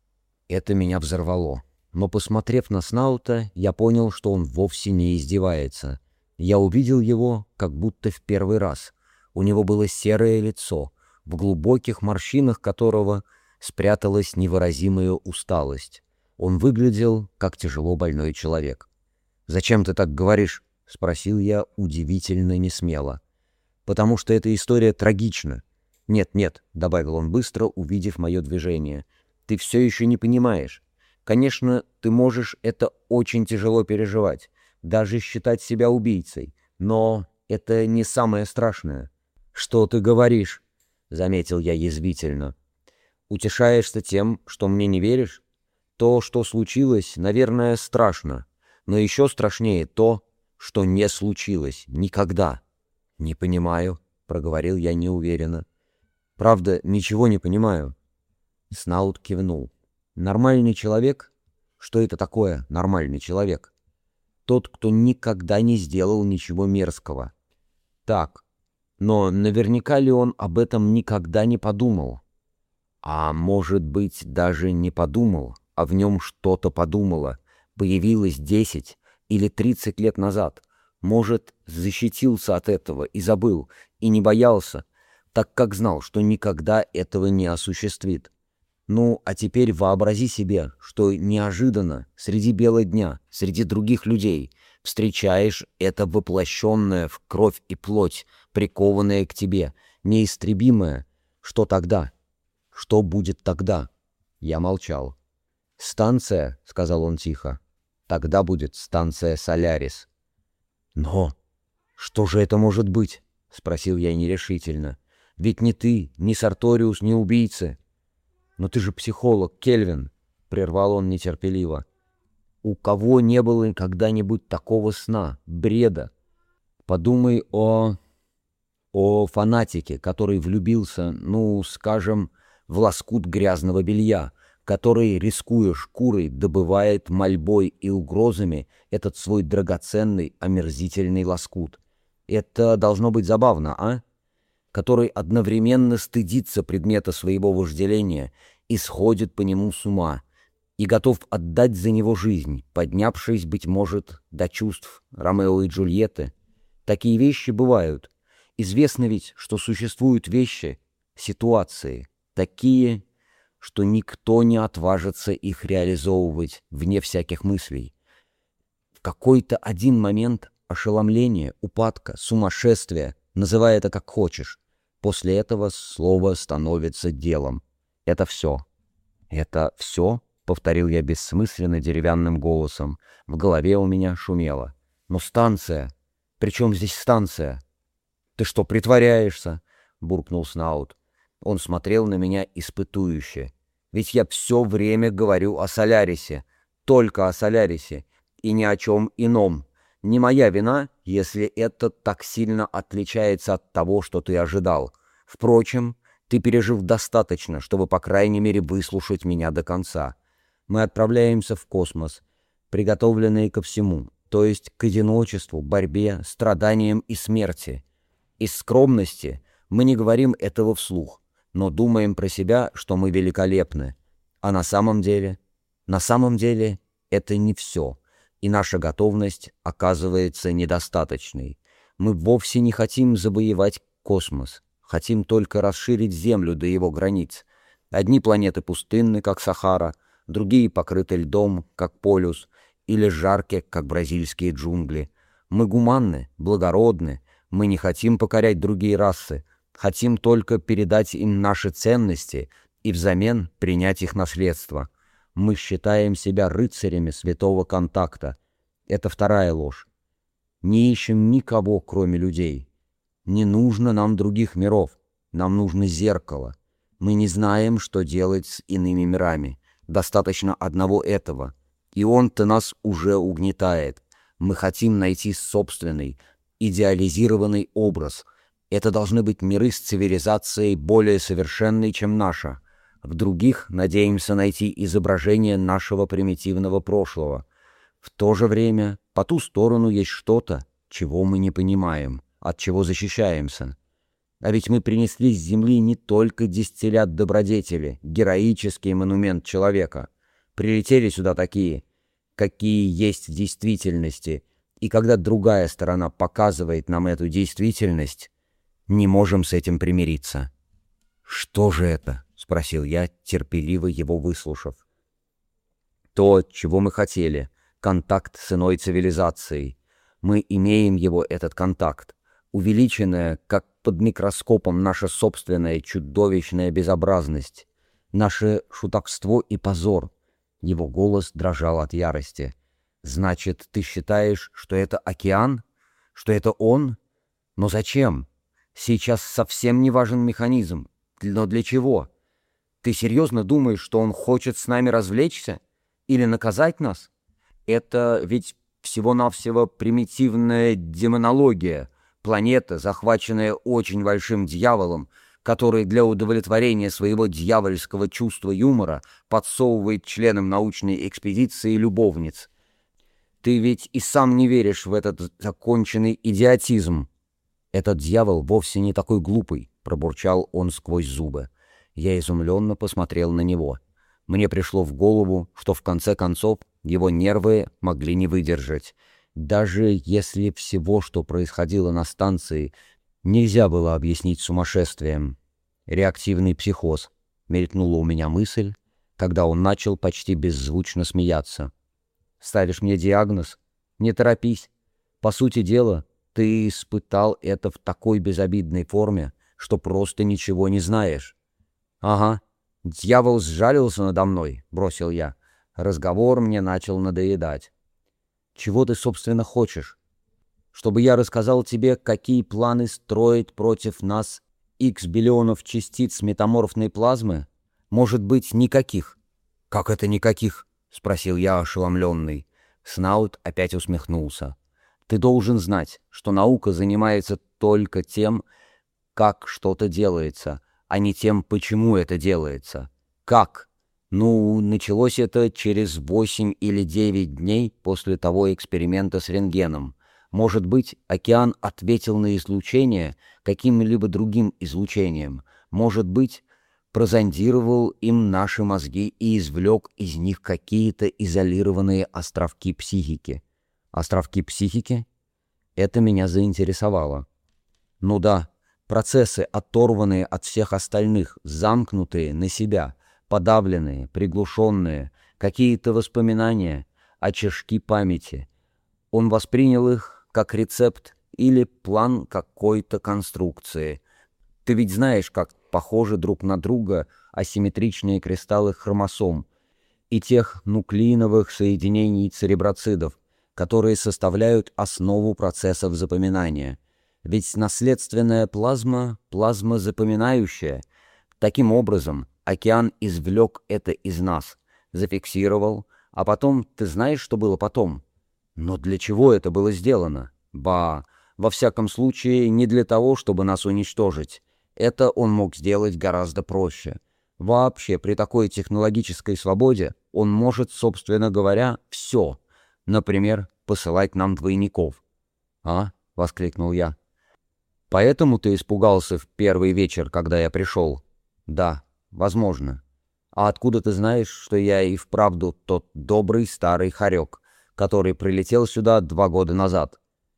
Это меня взорвало. Но, посмотрев на Снаута, я понял, что он вовсе не издевается. Я увидел его, как будто в первый раз. У него было серое лицо, в глубоких морщинах которого спряталась невыразимая усталость. Он выглядел, как тяжело больной человек. «Зачем ты так говоришь?» — спросил я удивительно несмело. «Потому что эта история трагична». «Нет, нет», — добавил он быстро, увидев мое движение. «Ты все еще не понимаешь. Конечно, ты можешь это очень тяжело переживать, даже считать себя убийцей, но это не самое страшное». «Что ты говоришь?» — заметил я язвительно. «Утешаешься тем, что мне не веришь? То, что случилось, наверное, страшно, но еще страшнее то, что не случилось никогда». «Не понимаю», — проговорил я неуверенно. «Правда, ничего не понимаю». Снаут кивнул. «Нормальный человек? Что это такое, нормальный человек? Тот, кто никогда не сделал ничего мерзкого. Так. Но наверняка ли он об этом никогда не подумал? А может быть, даже не подумал, а в нем что-то подумало, появилось десять или тридцать лет назад. Может, защитился от этого и забыл, и не боялся, так как знал, что никогда этого не осуществит. Ну, а теперь вообрази себе, что неожиданно, среди бела дня, среди других людей, встречаешь это воплощенное в кровь и плоть, прикованное к тебе, неистребимое. Что тогда? Что будет тогда?» Я молчал. «Станция», — сказал он тихо. «Тогда будет станция Солярис». «Но что же это может быть?» — спросил я нерешительно. «Ведь ни ты, ни Сарториус, ни убийцы». «Но ты же психолог, Кельвин», — прервал он нетерпеливо. «У кого не было когда-нибудь такого сна, бреда? Подумай о... о фанатике, который влюбился, ну, скажем, в лоскут грязного белья, который, рискуя шкурой, добывает мольбой и угрозами этот свой драгоценный, омерзительный лоскут. Это должно быть забавно, а? Который одновременно стыдится предмета своего вожделения и сходит по нему с ума, и готов отдать за него жизнь, поднявшись, быть может, до чувств Ромео и Джульетты. Такие вещи бывают. Известно ведь, что существуют вещи, ситуации, такие, что никто не отважится их реализовывать вне всяких мыслей. В какой-то один момент ошеломления, упадка, сумасшествия, называй это как хочешь, после этого слово становится делом. Это все. Это все? — повторил я бессмысленно деревянным голосом. В голове у меня шумело. «Но станция! Причем здесь станция?» «Ты что, притворяешься?» — буркнул Снаут. Он смотрел на меня испытующе. «Ведь я все время говорю о Солярисе, только о Солярисе, и ни о чем ином. Не моя вина, если это так сильно отличается от того, что ты ожидал. Впрочем, ты пережил достаточно, чтобы, по крайней мере, выслушать меня до конца. Мы отправляемся в космос, приготовленные ко всему, то есть к одиночеству, борьбе, страданиям и смерти. Из скромности мы не говорим этого вслух, но думаем про себя, что мы великолепны. А на самом деле, на самом деле это не все, и наша готовность оказывается недостаточной. Мы вовсе не хотим завоевать космос, хотим только расширить Землю до его границ. Одни планеты пустынны, как Сахара, другие покрыты льдом, как полюс, или жаркие, как бразильские джунгли. Мы гуманны, благородны, мы не хотим покорять другие расы, хотим только передать им наши ценности и взамен принять их наследство. Мы считаем себя рыцарями святого контакта. Это вторая ложь. Не ищем никого, кроме людей. Не нужно нам других миров, нам нужно зеркало. Мы не знаем, что делать с иными мирами. Достаточно одного этого, и он-то нас уже угнетает. Мы хотим найти собственный, идеализированный образ. Это должны быть миры с цивилизацией более совершенной, чем наша. В других надеемся найти изображение нашего примитивного прошлого. В то же время по ту сторону есть что-то, чего мы не понимаем, от чего защищаемся. А ведь мы принесли с земли не только дистиллят добродетели, героический монумент человека. Прилетели сюда такие, какие есть в действительности, и когда другая сторона показывает нам эту действительность, не можем с этим примириться. «Что же это?» — спросил я, терпеливо его выслушав. «То, чего мы хотели, контакт с иной цивилизацией. Мы имеем его, этот контакт. Увеличенная, как под микроскопом, наша собственная чудовищная безобразность, наше шутовство и позор». Его голос дрожал от ярости. «Значит, ты считаешь, что это океан? Что это он? Но зачем? Сейчас совсем не важен механизм. Но для чего? Ты серьезно думаешь, что он хочет с нами развлечься? Или наказать нас? Это ведь всего-навсего примитивная демонология, планета, захваченная очень большим дьяволом, который для удовлетворения своего дьявольского чувства юмора подсовывает членам научной экспедиции любовниц. Ты ведь и сам не веришь в этот законченный идиотизм. Этот дьявол вовсе не такой глупый, пробурчал он сквозь зубы. Я изумленно посмотрел на него. Мне пришло в голову, что в конце концов его нервы могли не выдержать. Даже если всего, что происходило на станции, нельзя было объяснить сумасшествием. Реактивный психоз. Мелькнула у меня мысль, когда он начал почти беззвучно смеяться. «Ставишь мне диагноз? Не торопись. По сути дела, ты испытал это в такой безобидной форме, что просто ничего не знаешь». «Ага, дьявол сжалился надо мной», — бросил я. Разговор мне начал надоедать. «Чего ты, собственно, хочешь? Чтобы я рассказал тебе, какие планы строит против нас икс биллионов частиц метаморфной плазмы? Может быть, никаких». «Как это никаких?» — спросил я, ошеломленный. Снаут опять усмехнулся. «Ты должен знать, что наука занимается только тем, как что-то делается, а не тем, почему это делается. Как? Ну, началось это через восемь или девять дней после того эксперимента с рентгеном. Может быть, океан ответил на излучение каким-либо другим излучением. Может быть, прозондировал им наши мозги и извлек из них какие-то изолированные островки психики. Островки психики? Это меня заинтересовало. Ну да, процессы, оторванные от всех остальных, замкнутые на себя, подавленные, приглушенные, какие-то воспоминания, очерки памяти. Он воспринял их как рецепт или план какой-то конструкции. Ты ведь знаешь, как похожи друг на друга асимметричные кристаллы хромосом и тех нуклеиновых соединений цереброцидов, которые составляют основу процессов запоминания. Ведь наследственная плазма — плазма запоминающая. Таким образом, океан извлек это из нас, зафиксировал, а потом, ты знаешь, что было потом? Но для чего это было сделано? Ба, во всяком случае, не для того, чтобы нас уничтожить. Это он мог сделать гораздо проще. Вообще, при такой технологической свободе он может, собственно говоря, все. Например, посылать нам двойников. «А?» — воскликнул я. «Поэтому ты испугался в первый вечер, когда я пришел?» «Да, возможно. А откуда ты знаешь, что я и вправду тот добрый старый хорек, который прилетел сюда два года назад?»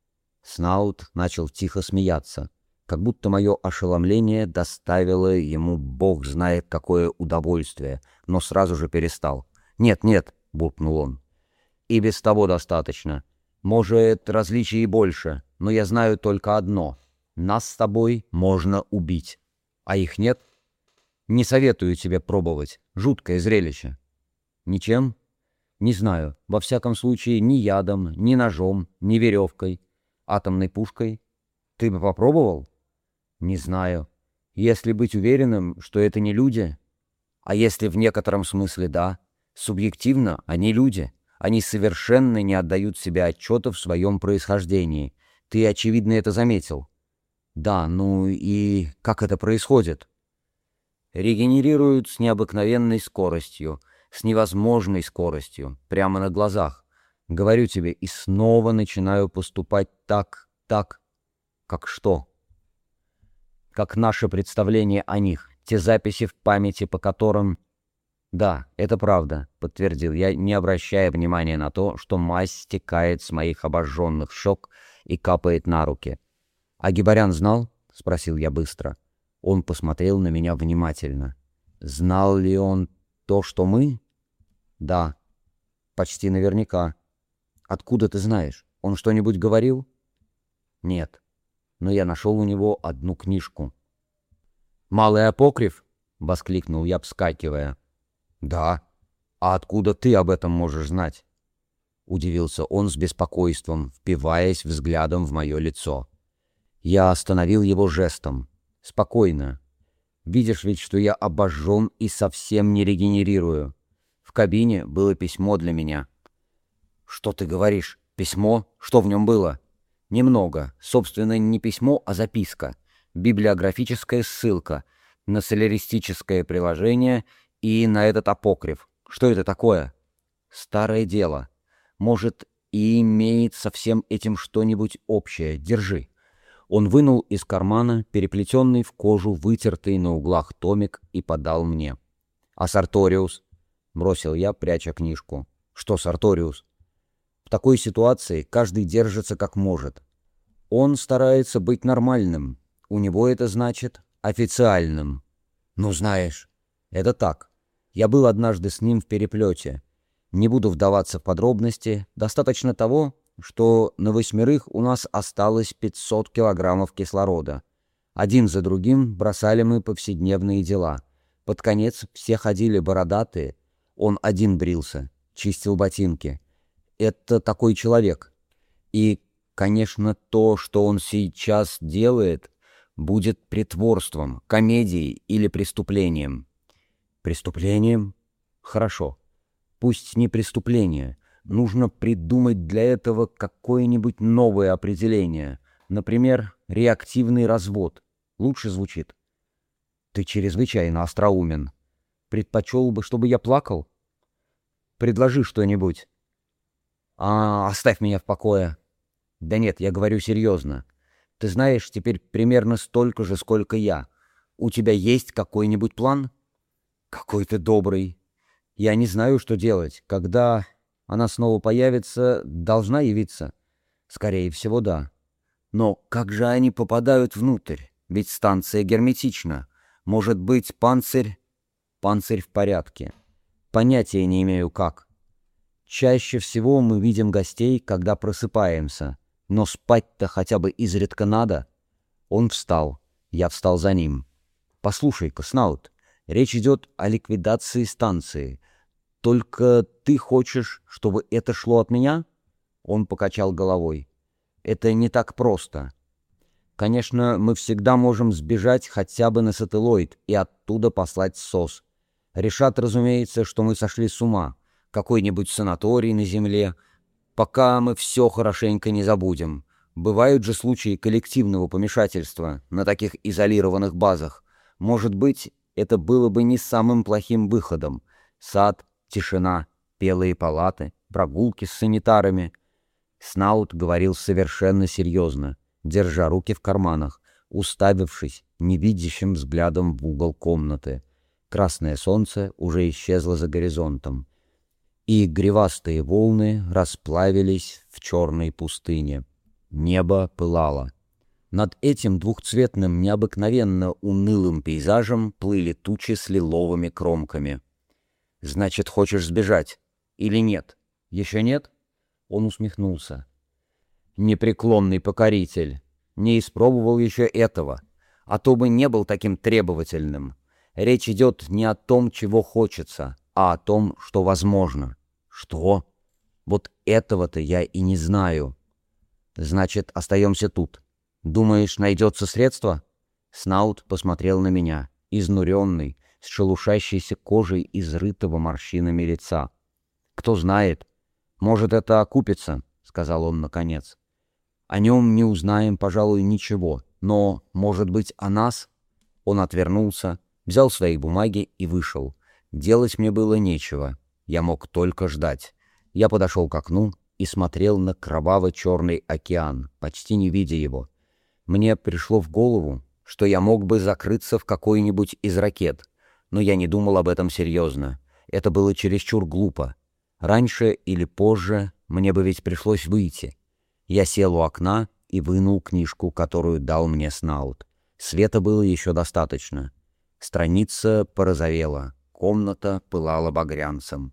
Снаут начал тихо смеяться, как будто мое ошеломление доставило ему бог знает какое удовольствие, но сразу же перестал. «Нет, нет», — буркнул он. «И без того достаточно. Может, различий и больше, но я знаю только одно. Нас с тобой можно убить. А их нет? Не советую тебе пробовать. Жуткое зрелище». «Ничем?» «Не знаю. Во всяком случае, ни ядом, ни ножом, ни веревкой. Атомной пушкой. Ты бы попробовал?» «Не знаю. Если быть уверенным, что это не люди...» «А если в некотором смысле да? Субъективно они люди. Они совершенно не отдают себе отчета в своем происхождении. Ты, очевидно, это заметил». «Да, ну и как это происходит?» «Регенерируют с необыкновенной скоростью, с невозможной скоростью, прямо на глазах. Говорю тебе, и снова начинаю поступать так, так, как что? Как наше представление о них, те записи в памяти, по которым...» «Да, это правда», — подтвердил я, не обращая внимания на то, что мазь стекает с моих обожженных щек и капает на руки. «А Гибарян знал?» — спросил я быстро. Он посмотрел на меня внимательно. «Знал ли он то, что мы?» «Да, почти наверняка». «Откуда ты знаешь? Он что-нибудь говорил?» «Нет, но я нашел у него одну книжку». «Малый апокриф?» — воскликнул я, вскакивая. «Да. А откуда ты об этом можешь знать?» — удивился он с беспокойством, впиваясь взглядом в мое лицо. Я остановил его жестом. «Спокойно. Видишь ведь, что я обожжен и совсем не регенерирую. В кабине было письмо для меня». «Что ты говоришь? Письмо? Что в нем было?» «Немного. Собственно, не письмо, а записка. Библиографическая ссылка на соляристическое приложение и на этот апокриф. Что это такое?» «Старое дело. Может, и имеет со всем этим что-нибудь общее. Держи». Он вынул из кармана переплетенный в кожу, вытертый на углах томик и подал мне. «А Сарториус?» — бросил я, пряча книжку. «Что Сарториус?» «В такой ситуации каждый держится как может. Он старается быть нормальным. У него это значит официальным». «Ну, знаешь, это так. Я был однажды с ним в переплете. Не буду вдаваться в подробности. Достаточно того, что на восьмерых у нас осталось пятьсот килограммов кислорода. Один за другим бросали мы повседневные дела. Под конец все ходили бородатые. Он один брился, чистил ботинки. Это такой человек. И, конечно, то, что он сейчас делает, будет притворством, комедией или преступлением». «Преступлением? Хорошо. Пусть не преступление. Нужно придумать для этого какое-нибудь новое определение. Например, реактивный развод. Лучше звучит». «Ты чрезвычайно остроумен». Предпочел бы, чтобы я плакал? Предложи что-нибудь. А, оставь меня в покое. Да нет, я говорю серьезно. Ты знаешь теперь примерно столько же, сколько я. У тебя есть какой-нибудь план? Какой ты добрый. Я не знаю, что делать. Когда она снова появится, должна явиться. Скорее всего, да. Но как же они попадают внутрь? Ведь станция герметична. Может быть, панцирь... Панцирь в порядке. Понятия не имею, как. Чаще всего мы видим гостей, когда просыпаемся. Но спать-то хотя бы изредка надо. Он встал. Я встал за ним. Послушай-ка, Снаут, речь идет о ликвидации станции. Только ты хочешь, чтобы это шло от меня? Он покачал головой. Это не так просто. Конечно, мы всегда можем сбежать хотя бы на сателлоид и оттуда послать СОС. Решат, разумеется, что мы сошли с ума. Какой-нибудь санаторий на Земле. Пока мы все хорошенько не забудем. Бывают же случаи коллективного помешательства на таких изолированных базах. Может быть, это было бы не самым плохим выходом. Сад, тишина, белые палаты, прогулки с санитарами. Снаут говорил совершенно серьезно, держа руки в карманах, уставившись невидящим взглядом в угол комнаты. Красное солнце уже исчезло за горизонтом, и гривастые волны расплавились в черной пустыне. Небо пылало. Над этим двухцветным, необыкновенно унылым пейзажем плыли тучи с лиловыми кромками. «Значит, хочешь сбежать? Или нет? Еще нет?» Он усмехнулся. «Непреклонный покоритель. Не испробовал еще этого. А то бы не был таким требовательным. Речь идет не о том, чего хочется, а о том, что возможно». «Что? Вот этого-то я и не знаю». «Значит, остаемся тут. Думаешь, найдется средство?» Снаут посмотрел на меня, изнуренный, с шелушащейся кожей изрытого морщинами лица. «Кто знает. Может, это окупится», — сказал он наконец. «О нем не узнаем, пожалуй, ничего. Но, может быть, о нас?» Он отвернулся, взял свои бумаги и вышел. Делать мне было нечего. Я мог только ждать. Я подошел к окну и смотрел на кроваво-черный океан, почти не видя его. Мне пришло в голову, что я мог бы закрыться в какой-нибудь из ракет, но я не думал об этом серьезно. Это было чересчур глупо. Раньше или позже мне бы ведь пришлось выйти. Я сел у окна и вынул книжку, которую дал мне Снаут. Света было еще достаточно. Страница порозовела, комната пылала багрянцем.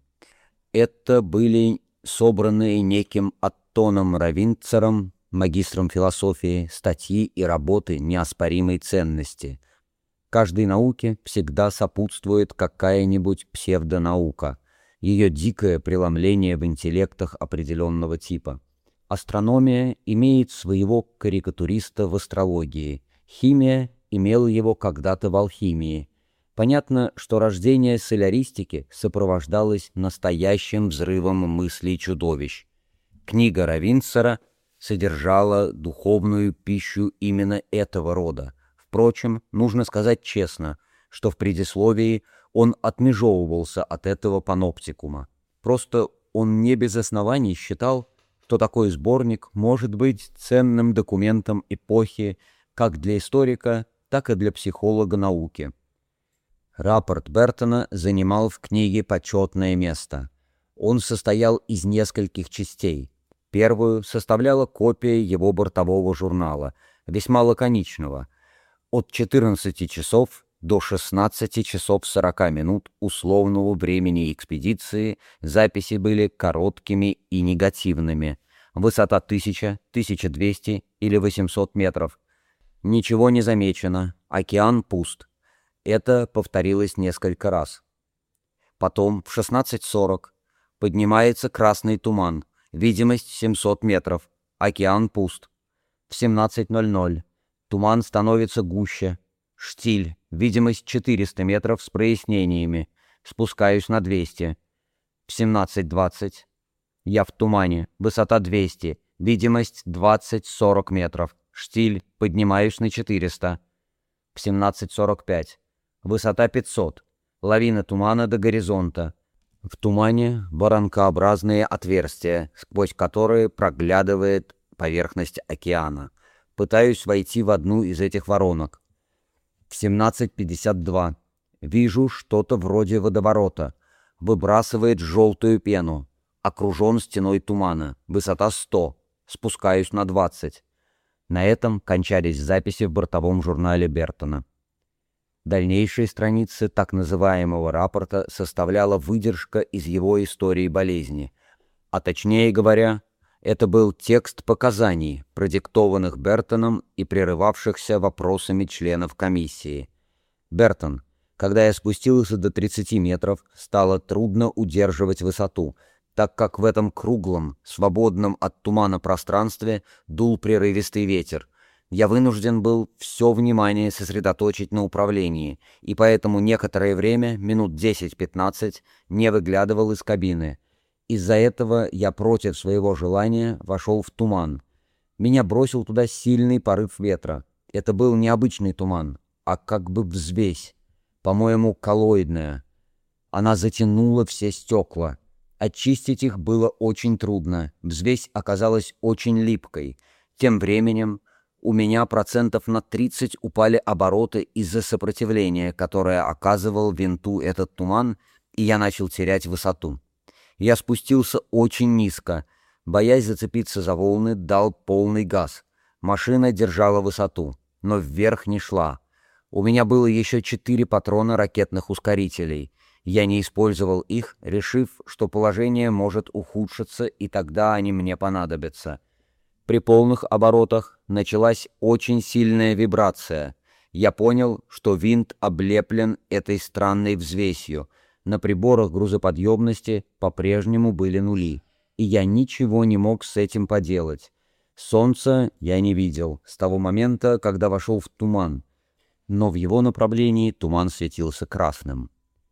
Это были собранные неким Аттоном Равинцером, магистром философии, статьи и работы неоспоримой ценности. Каждой науке всегда сопутствует какая-нибудь псевдонаука, ее дикое преломление в интеллектах определенного типа. Астрономия имеет своего карикатуриста в астрологии, химия имела его когда-то в алхимии. Понятно, что рождение соляристики сопровождалось настоящим взрывом мыслей чудовищ. Книга Равинцера содержала духовную пищу именно этого рода. Впрочем, нужно сказать честно, что в предисловии он отмежевывался от этого паноптикума. Просто он не без оснований считал, что такой сборник может быть ценным документом эпохи как для историка, так и для психолога науки. Рапорт Бертона занимал в книге почетное место. Он состоял из нескольких частей. Первую составляла копия его бортового журнала, весьма лаконичного. От четырнадцати часов до шестнадцати часов сорока минут условного времени экспедиции записи были короткими и негативными. Высота тысяча, тысяча двести или восемьсот метров. Ничего не замечено, океан пуст. Это повторилось несколько раз. Потом в шестнадцать сорок поднимается красный туман, видимость семьсот метров, океан пуст. В семнадцать ноль ноль туман становится гуще, штиль, видимость четыреста метров с прояснениями, спускаюсь на двести. В семнадцать двадцать я в тумане, высота двести, видимость двадцать сорок метров, штиль, поднимаюсь на четыреста. В семнадцать сорок пять высота пятьсот, лавина тумана до горизонта. В тумане воронкообразные отверстия, сквозь которые проглядывает поверхность океана. Пытаюсь войти в одну из этих воронок. В семнадцать пятьдесят два. Вижу что-то вроде водоворота. Выбрасывает желтую пену. Окружен стеной тумана. Высота сто. Спускаюсь на двадцать. На этом кончались записи в бортовом журнале Бертона. Дальнейшие страницы так называемого рапорта составляла выдержка из его истории болезни. А точнее говоря, это был текст показаний, продиктованных Бертоном и прерывавшихся вопросами членов комиссии. Бертон: когда я спустился до тридцати метров, стало трудно удерживать высоту, так как в этом круглом, свободном от тумана пространстве дул прерывистый ветер. Я вынужден был все внимание сосредоточить на управлении, и поэтому некоторое время, минут десять-пятнадцать, не выглядывал из кабины. Из-за этого я против своего желания вошел в туман. Меня бросил туда сильный порыв ветра. Это был не обычный туман, а как бы взвесь, по-моему, коллоидная. Она затянула все стекла. Очистить их было очень трудно. Взвесь оказалась очень липкой. Тем временем у меня процентов на тридцать упали обороты из-за сопротивления, которое оказывал винту этот туман, и я начал терять высоту. Я спустился очень низко. Боясь зацепиться за волны, дал полный газ. Машина держала высоту, но вверх не шла. У меня было еще четыре патрона ракетных ускорителей. Я не использовал их, решив, что положение может ухудшиться, и тогда они мне понадобятся. При полных оборотах началась очень сильная вибрация. Я понял, что винт облеплен этой странной взвесью. На приборах грузоподъемности по-прежнему были нули, и я ничего не мог с этим поделать. Солнца я не видел с того момента, когда вошел в туман, но в его направлении туман светился красным.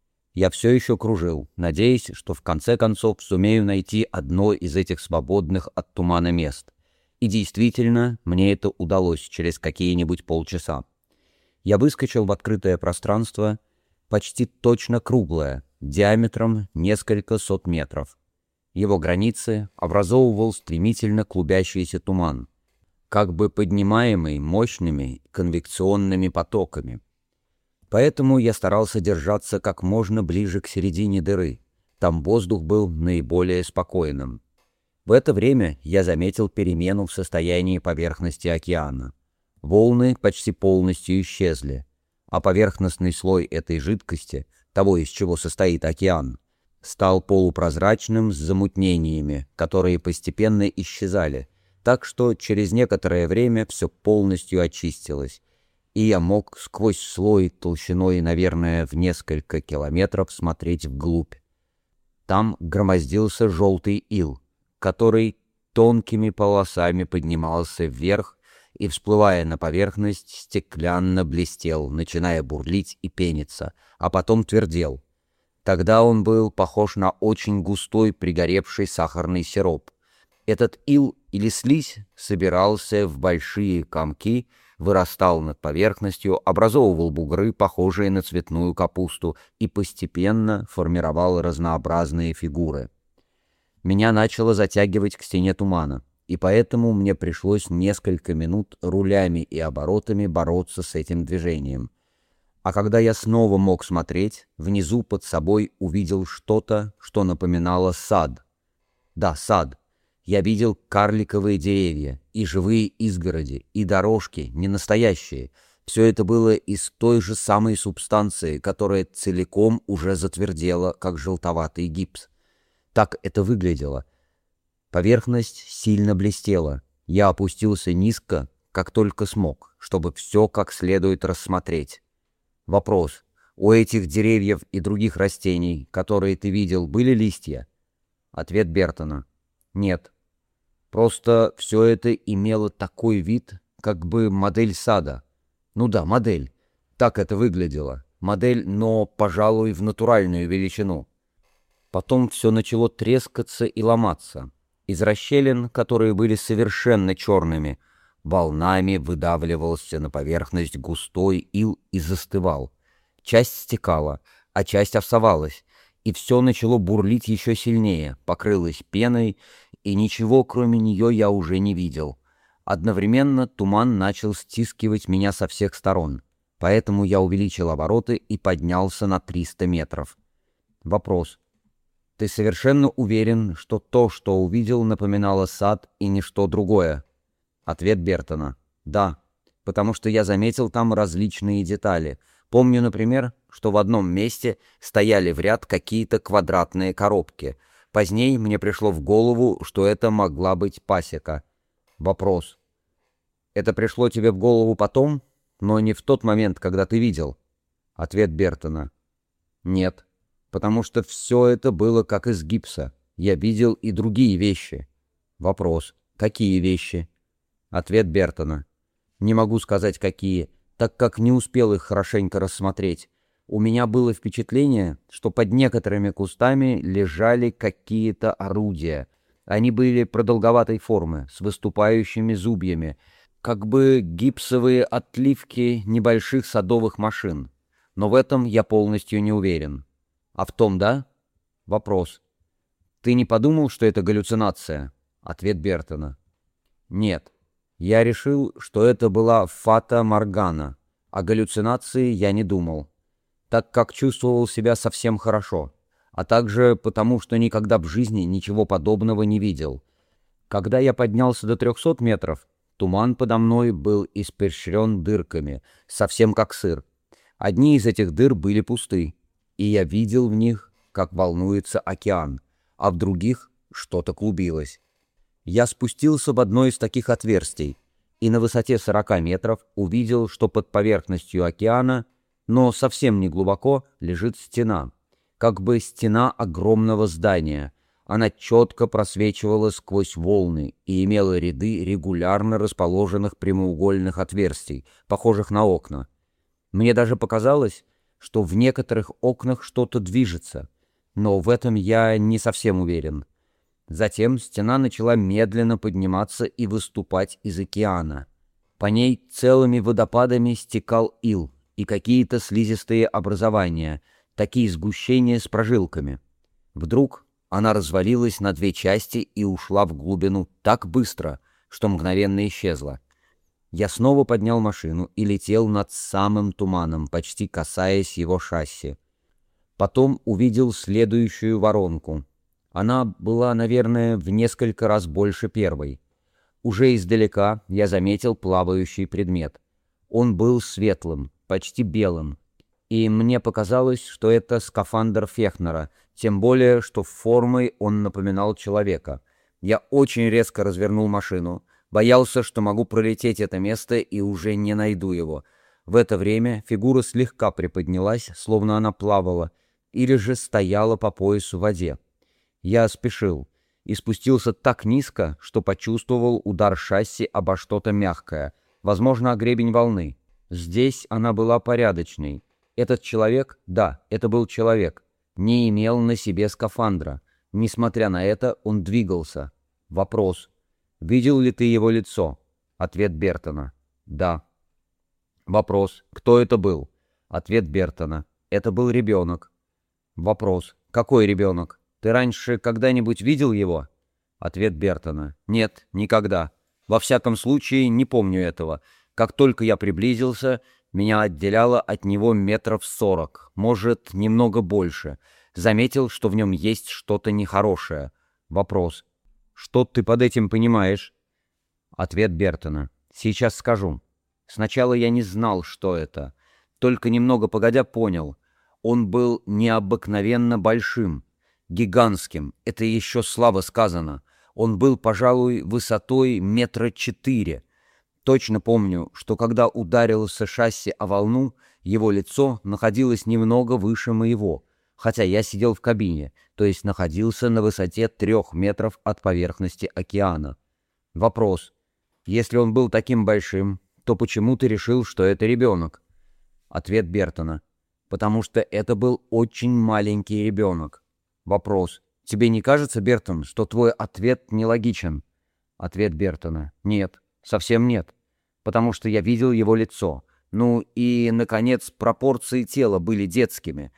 Я все еще кружил, надеясь, что в конце концов сумею найти одно из этих свободных от тумана мест. И действительно, мне это удалось через какие-нибудь полчаса. Я выскочил в открытое пространство, почти точно круглое, диаметром несколько сот метров. Его границы образовывал стремительно клубящийся туман, как бы поднимаемый мощными конвекционными потоками. Поэтому я старался держаться как можно ближе к середине дыры. Там воздух был наиболее спокойным. В это время я заметил перемену в состоянии поверхности океана. Волны почти полностью исчезли, а поверхностный слой этой жидкости, того, из чего состоит океан, стал полупрозрачным с замутнениями, которые постепенно исчезали, так что через некоторое время все полностью очистилось, и я мог сквозь слой толщиной, наверное, в несколько километров смотреть вглубь. Там громоздился желтый ил, который тонкими полосами поднимался вверх и, всплывая на поверхность, стеклянно блестел, начиная бурлить и пениться, а потом твердел. Тогда он был похож на очень густой пригоревший сахарный сироп. Этот ил или слизь собирался в большие комки, вырастал над поверхностью, образовывал бугры, похожие на цветную капусту, и постепенно формировал разнообразные фигуры. Меня начало затягивать к стене тумана, и поэтому мне пришлось несколько минут рулями и оборотами бороться с этим движением. А когда я снова мог смотреть, внизу под собой увидел что-то, что напоминало сад. Да, сад. Я видел карликовые деревья, и живые изгороди, и дорожки, не настоящие. Все это было из той же самой субстанции, которая целиком уже затвердела, как желтоватый гипс. Так это выглядело. Поверхность сильно блестела. Я опустился низко, как только смог, чтобы все как следует рассмотреть. Вопрос. У этих деревьев и других растений, которые ты видел, были листья? Ответ Бертона. Нет. Просто все это имело такой вид, как бы модель сада. Ну да, модель. Так это выглядело. Модель, но, пожалуй, в натуральную величину. Потом все начало трескаться и ломаться. Из расщелин, которые были совершенно черными, волнами выдавливался на поверхность густой ил и застывал. Часть стекала, а часть овсовалась, и все начало бурлить еще сильнее, покрылось пеной, и ничего, кроме нее, я уже не видел. Одновременно туман начал стискивать меня со всех сторон, поэтому я увеличил обороты и поднялся на триста метров. Вопрос. Ты совершенно уверен, что то, что увидел, напоминало сад и ничто другое? Ответ Бертона. Да, потому что я заметил там различные детали. Помню, например, что в одном месте стояли в ряд какие-то квадратные коробки. Позднее мне пришло в голову, что это могла быть пасека. Вопрос. Это пришло тебе в голову потом, но не в тот момент, когда ты видел? Ответ Бертона. Нет, потому что все это было как из гипса. Я видел и другие вещи. Вопрос. Какие вещи? Ответ Бертона. Не могу сказать, какие, так как не успел их хорошенько рассмотреть. У меня было впечатление, что под некоторыми кустами лежали какие-то орудия. Они были продолговатой формы, с выступающими зубьями, как бы гипсовые отливки небольших садовых машин. Но в этом я полностью не уверен. А в том, да? Вопрос. Ты не подумал, что это галлюцинация? Ответ Бертона. Нет. Я решил, что это была фата моргана. О галлюцинации я не думал, так как чувствовал себя совсем хорошо, а также потому, что никогда в жизни ничего подобного не видел. Когда я поднялся до трехсот метров, туман подо мной был испещрен дырками, совсем как сыр. Одни из этих дыр были пусты, и я видел в них, как волнуется океан, а в других что-то клубилось. Я спустился в одно из таких отверстий и на высоте сорока метров увидел, что под поверхностью океана, но совсем не глубоко, лежит стена, как бы стена огромного здания. Она четко просвечивала сквозь волны и имела ряды регулярно расположенных прямоугольных отверстий, похожих на окна. Мне даже показалось, что в некоторых окнах что-то движется, но в этом я не совсем уверен. Затем стена начала медленно подниматься и выступать из океана. По ней целыми водопадами стекал ил и какие-то слизистые образования, такие сгущения с прожилками. Вдруг она развалилась на две части и ушла в глубину так быстро, что мгновенно исчезла. Я снова поднял машину и летел над самым туманом, почти касаясь его шасси. Потом увидел следующую воронку. Она была, наверное, в несколько раз больше первой. Уже издалека я заметил плавающий предмет. Он был светлым, почти белым, и мне показалось, что это скафандр Фехнера, тем более, что формой он напоминал человека. Я очень резко развернул машину, боялся, что могу пролететь это место и уже не найду его. В это время фигура слегка приподнялась, словно она плавала, или же стояла по поясу в воде. Я спешил и спустился так низко, что почувствовал удар шасси обо что-то мягкое, возможно, о гребень волны. Здесь она была порядочной. Этот человек, да, это был человек, не имел на себе скафандра. Несмотря на это, он двигался. Вопрос. Видел ли ты его лицо? Ответ Бертона. Да. Вопрос. Кто это был? Ответ Бертона. Это был ребенок. Вопрос. Какой ребенок? Ты раньше когда-нибудь видел его? Ответ Бертона. Нет, никогда. Во всяком случае, не помню этого. Как только я приблизился, меня отделяло от него метров сорок, может, немного больше. Заметил, что в нем есть что-то нехорошее. Вопрос. Что ты под этим понимаешь? Ответ Бертона. Сейчас скажу. Сначала я не знал, что это. Только немного погодя понял. Он был необыкновенно большим. Гигантским, это еще слабо сказано. Он был, пожалуй, высотой метра четыре. Точно помню, что когда ударился шасси о волну, его лицо находилось немного выше моего, хотя я сидел в кабине, то есть находился на высоте трех метров от поверхности океана. Вопрос. Если он был таким большим, то почему ты решил, что это ребенок? Ответ Бертона. Потому что это был очень маленький ребенок. Вопрос. Тебе не кажется, Бертон, что твой ответ нелогичен? Ответ Бертона. Нет, совсем нет. Потому что я видел его лицо. Ну и, наконец, пропорции тела были детскими.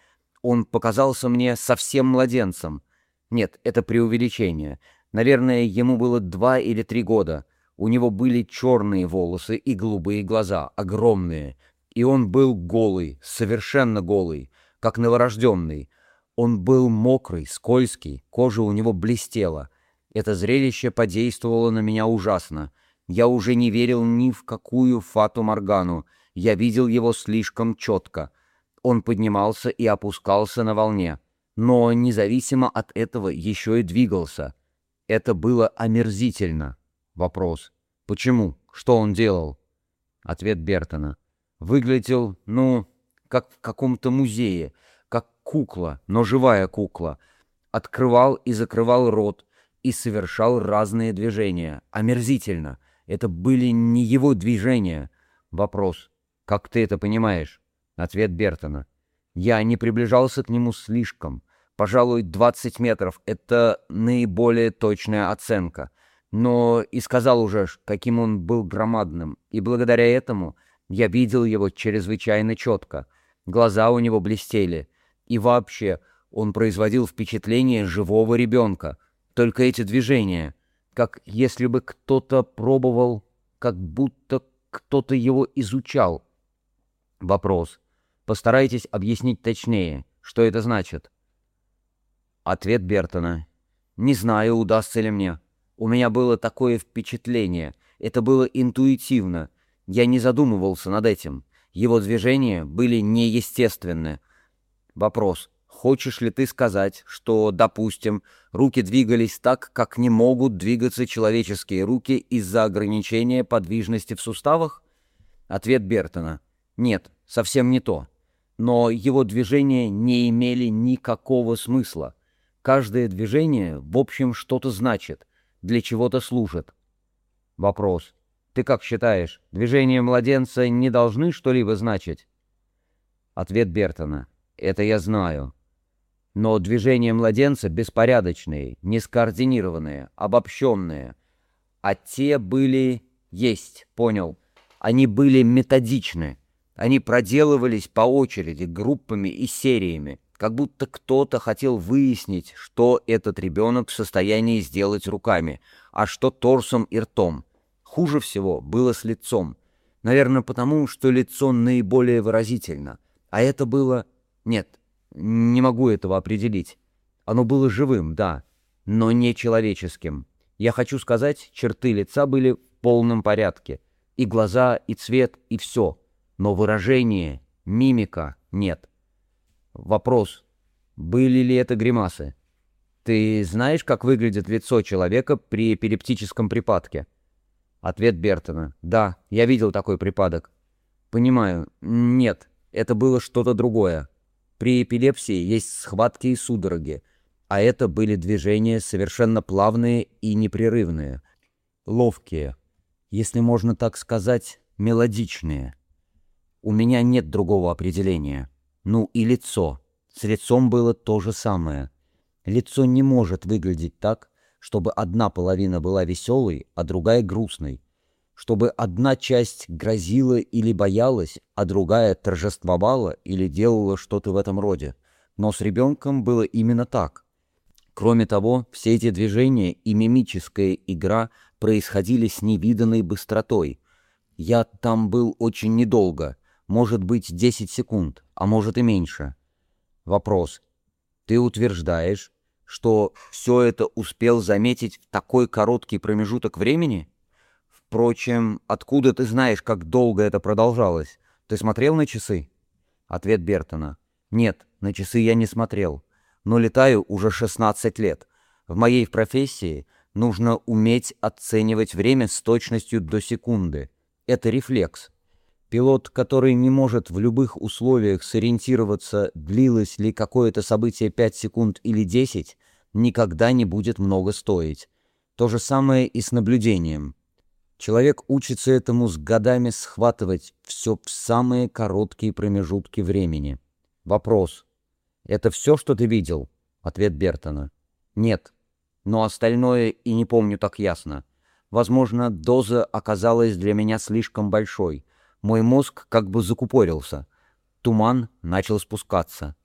Он показался мне совсем младенцем. Нет, это преувеличение. Наверное, ему было два или три года. У него были черные волосы и голубые глаза, огромные. И он был голый, совершенно голый, как новорожденный. Он был мокрый, скользкий, кожа у него блестела. Это зрелище подействовало на меня ужасно. Я уже не верил ни в какую фату-моргану. Я видел его слишком четко. Он поднимался и опускался на волне, но независимо от этого еще и двигался. Это было омерзительно. Вопрос. Почему? Что он делал? Ответ Бертона. Выглядел, ну, как в каком-то музее, как кукла, но живая кукла. Открывал и закрывал рот и совершал разные движения. Омерзительно. Это были не его движения. Вопрос. Как ты это понимаешь? Ответ Бертона. Я не приближался к нему слишком. Пожалуй, двадцать метров — это наиболее точная оценка. Но и сказал уже, каким он был громадным, и благодаря этому я видел его чрезвычайно четко. Глаза у него блестели. И вообще, он производил впечатление живого ребенка. Только эти движения, как если бы кто-то пробовал, как будто кто-то его изучал. Вопрос. Постарайтесь объяснить точнее, что это значит. Ответ Бертона. Не знаю, удастся ли мне. У меня было такое впечатление. Это было интуитивно. Я не задумывался над этим. Его движения были неестественны. Вопрос. Хочешь ли ты сказать, что, допустим, руки двигались так, как не могут двигаться человеческие руки из-за ограничения подвижности в суставах? Ответ Бертона. Нет, совсем не то. Но его движения не имели никакого смысла. Каждое движение, в общем, что-то значит, для чего-то служит. Вопрос. Ты как считаешь, движения младенца не должны что-либо значить? Ответ Бертона. Это я знаю. Но движения младенца беспорядочные, нескоординированные, обобщенные. А те были... Есть, понял. Они были методичны. Они проделывались по очереди, группами и сериями, как будто кто-то хотел выяснить, что этот ребенок в состоянии сделать руками, а что торсом и ртом. Хуже всего было с лицом. Наверное, потому, что лицо наиболее выразительно. А это было... Нет, не могу этого определить. Оно было живым, да, но не человеческим. Я хочу сказать, черты лица были в полном порядке. И глаза, и цвет, и все. Но выражение, мимика нет. Вопрос. Были ли это гримасы? Ты знаешь, как выглядит лицо человека при эпилептическом припадке? Ответ Бертона. Да, я видел такой припадок. Понимаю. Нет, это было что-то другое. При эпилепсии есть схватки и судороги, а это были движения совершенно плавные и непрерывные. Ловкие, если можно так сказать, мелодичные. У меня нет другого определения. Ну и лицо. С лицом было то же самое. Лицо не может выглядеть так, чтобы одна половина была веселой, а другая грустной. Чтобы одна часть грозила или боялась, а другая торжествовала или делала что-то в этом роде. Но с ребенком было именно так. Кроме того, все эти движения и мимическая игра происходили с невиданной быстротой. Я там был очень недолго, может быть, десять секунд, а может и меньше. Вопрос. Ты утверждаешь, что все это успел заметить в такой короткий промежуток времени? Впрочем, откуда ты знаешь, как долго это продолжалось? Ты смотрел на часы? Ответ Бертона. Нет, на часы я не смотрел, но летаю уже шестнадцать лет. В моей профессии нужно уметь оценивать время с точностью до секунды. Это рефлекс. Пилот, который не может в любых условиях сориентироваться, длилось ли какое-то событие пять секунд или десять, никогда не будет много стоить. То же самое и с наблюдением. Человек учится этому с годами схватывать все в самые короткие промежутки времени. Вопрос. Это все, что ты видел? Ответ Бертона. Нет. Но остальное и не помню так ясно. Возможно, доза оказалась для меня слишком большой. Мой мозг как бы закупорился. Туман начал спускаться.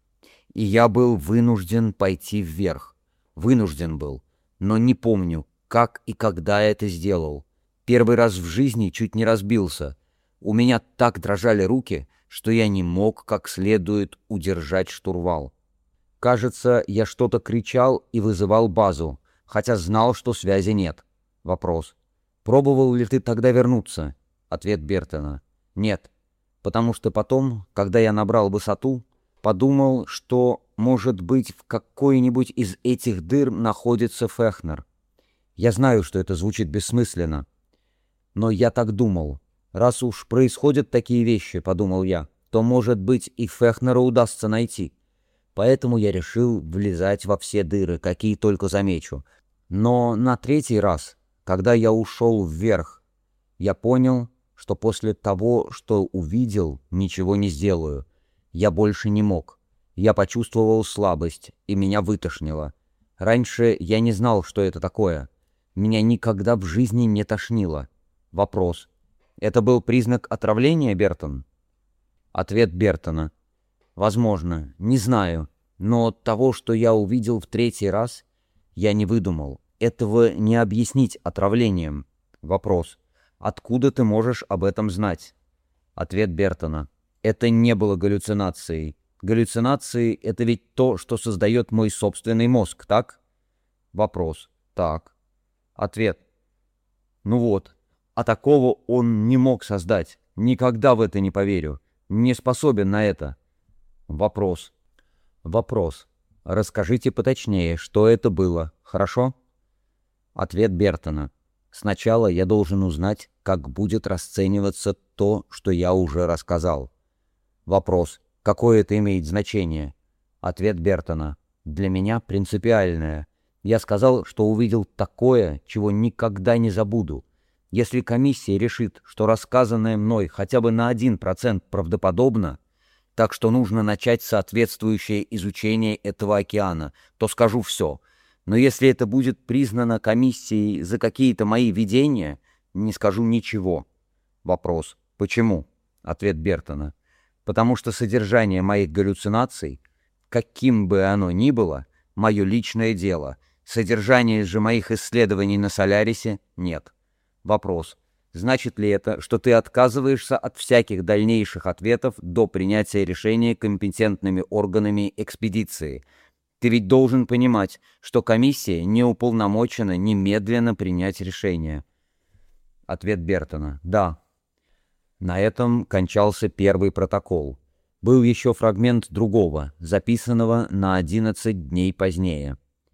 и я был вынужден пойти вверх. Вынужден был, но не помню, как и когда я это сделал. Первый раз в жизни чуть не разбился. У меня так дрожали руки, что я не мог как следует удержать штурвал. Кажется, я что-то кричал и вызывал базу, хотя знал, что связи нет. Вопрос. Пробовал ли ты тогда вернуться? Ответ Бертона. Нет, потому что потом, когда я набрал высоту, подумал, что, может быть, в какой-нибудь из этих дыр находится Фехнер. Я знаю, что это звучит бессмысленно, но я так думал. Раз уж происходят такие вещи, подумал я, то, может быть, и Фехнера удастся найти. Поэтому я решил влезать во все дыры, какие только замечу. Но на третий раз, когда я ушел вверх, я понял, что после того, что увидел, ничего не сделаю. Я больше не мог. Я почувствовал слабость, и меня вытошнило. Раньше я не знал, что это такое. Меня никогда в жизни не тошнило. Вопрос. Это был признак отравления, Бертон? Ответ Бертона. Возможно, не знаю, но того, что я увидел в третий раз, я не выдумал. Этого не объяснить отравлением. Вопрос. Откуда ты можешь об этом знать? Ответ Бертона. Это не было галлюцинацией. Галлюцинации — это ведь то, что создает мой собственный мозг, так? Вопрос. Так. Ответ. Ну вот. А такого он не мог создать. Никогда в это не поверю. Не способен на это. Вопрос. Вопрос. Расскажите поточнее, что это было, хорошо? Ответ Бертона. Сначала я должен узнать, как будет расцениваться то, что я уже рассказал. Вопрос. Какое это имеет значение? Ответ Бертона. Для меня принципиальное. Я сказал, что увидел такое, чего никогда не забуду. Если комиссия решит, что рассказанное мной хотя бы на один процент правдоподобно, так что нужно начать соответствующее изучение этого океана, то скажу все. Но если это будет признано комиссией за какие-то мои видения, не скажу ничего. Вопрос. Почему? Ответ Бертона. Потому что содержание моих галлюцинаций, каким бы оно ни было, мое личное дело. Содержание же моих исследований на Солярисе нет. Вопрос. Значит ли это, что ты отказываешься от всяких дальнейших ответов до принятия решения компетентными органами экспедиции? Ты ведь должен понимать, что комиссия не уполномочена немедленно принять решение. Ответ Бертона. Да. На этом кончался первый протокол. Был еще фрагмент другого, записанного на одиннадцать дней позднее.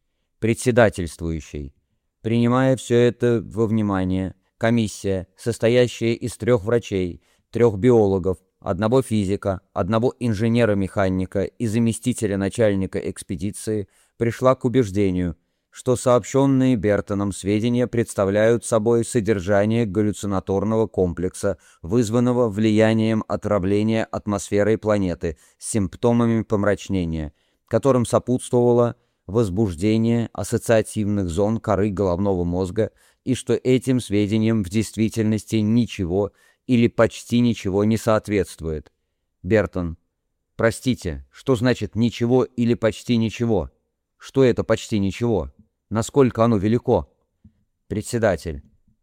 Председательствующий. Принимая все это во внимание, комиссия, состоящая из трех врачей, трех биологов, одного физика, одного инженера-механика и заместителя начальника экспедиции, пришла к убеждению, что сообщенные Бертоном сведения представляют собой содержание галлюцинаторного комплекса, вызванного влиянием отравления атмосферой планеты с симптомами помрачнения, которым сопутствовало возбуждение ассоциативных зон коры головного мозга, и что этим сведениям в действительности ничего или почти ничего не соответствует. Бертон. Простите, что значит «ничего» или «почти ничего»? Что это «почти ничего»? Насколько оно велико? Председатель.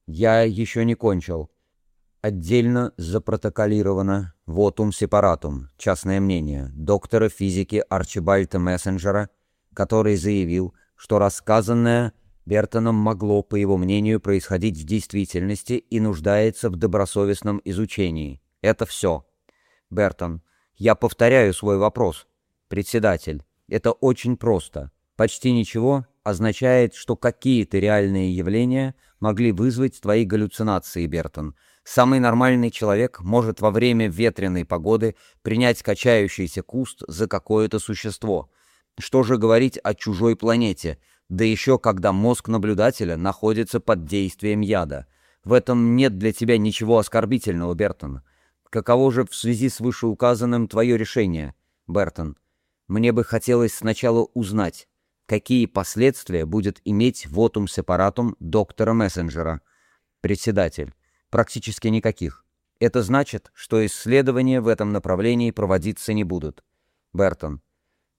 Я еще не кончил. Отдельно запротоколировано вотум сепаратум, частное мнение, доктора физики Арчибальда Мессенджера, который заявил, что рассказанное Бертоном могло, по его мнению, происходить в действительности и нуждается в добросовестном изучении. Это все. Бертон. Я повторяю свой вопрос. Председатель. Это очень просто. Почти ничего означает, что какие-то реальные явления могли вызвать твои галлюцинации, Бертон. Самый нормальный человек может во время ветреной погоды принять качающийся куст за какое-то существо. Что же говорить о чужой планете, да еще когда мозг наблюдателя находится под действием яда? В этом нет для тебя ничего оскорбительного, Бертон. Каково же в связи с вышеуказанным твое решение, Бертон? Мне бы хотелось сначала узнать, какие последствия будет иметь вотум сепаратум доктора Мессенджера. Председатель. Практически никаких. Это значит, что исследования в этом направлении проводиться не будут. Бертон.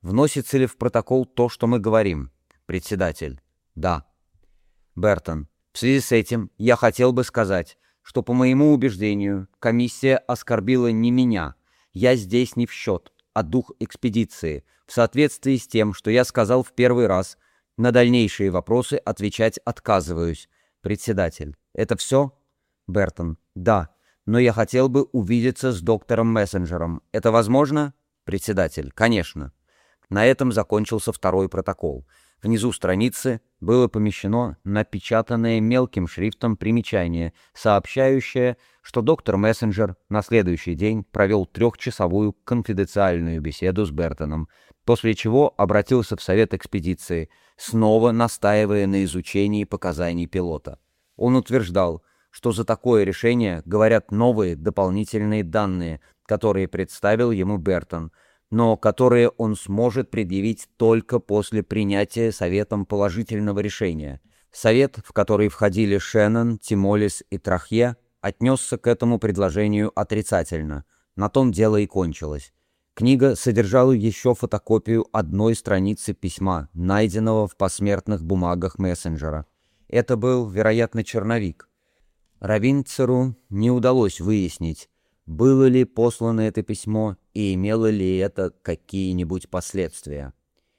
Вносится ли в протокол то, что мы говорим? Председатель. Да. Бертон. В связи с этим я хотел бы сказать, что, по моему убеждению, комиссия оскорбила не меня. Я здесь не в счет, а дух экспедиции. В соответствии с тем, что я сказал в первый раз, на дальнейшие вопросы отвечать отказываюсь. Председатель. Это все? Бертон. Да. Но я хотел бы увидеться с доктором Мессенджером. Это возможно? Председатель. Конечно. На этом закончился второй протокол. Внизу страницы было помещено напечатанное мелким шрифтом примечание, сообщающее, что доктор Мессенджер на следующий день провел трехчасовую конфиденциальную беседу с Бертоном, после чего обратился в совет экспедиции, снова настаивая на изучении показаний пилота. Он утверждал, что за такое решение говорят новые дополнительные данные, которые представил ему Бертон, но которые он сможет предъявить только после принятия Советом положительного решения. Совет, в который входили Шеннон, Тимолис и Трахье, отнесся к этому предложению отрицательно. На том дело и кончилось. Книга содержала еще фотокопию одной страницы письма, найденного в посмертных бумагах Мессенджера. Это был, вероятно, черновик. Равинцеру не удалось выяснить, было ли послано это письмо и имело ли это какие-нибудь последствия.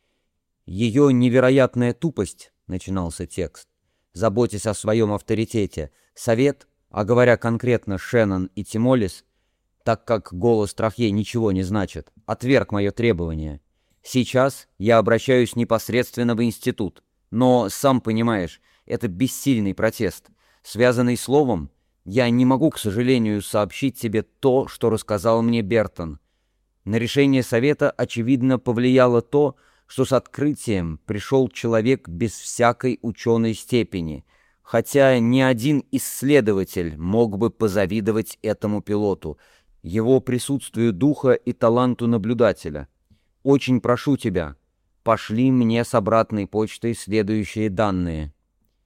«Ее невероятная тупость», — начинался текст, заботясь о своем авторитете, совет, а говоря конкретно Шеннон и Тимолис, так как голос Трахье ничего не значит, отверг мое требование. Сейчас я обращаюсь непосредственно в институт, но, сам понимаешь, это бессильный протест. Связанный словом, я не могу, к сожалению, сообщить тебе то, что рассказал мне Бертон. На решение совета, очевидно, повлияло то, что с открытием пришел человек без всякой ученой степени, хотя ни один исследователь мог бы позавидовать этому пилоту, его присутствию духа и таланту наблюдателя. Очень прошу тебя, пошли мне с обратной почтой следующие данные.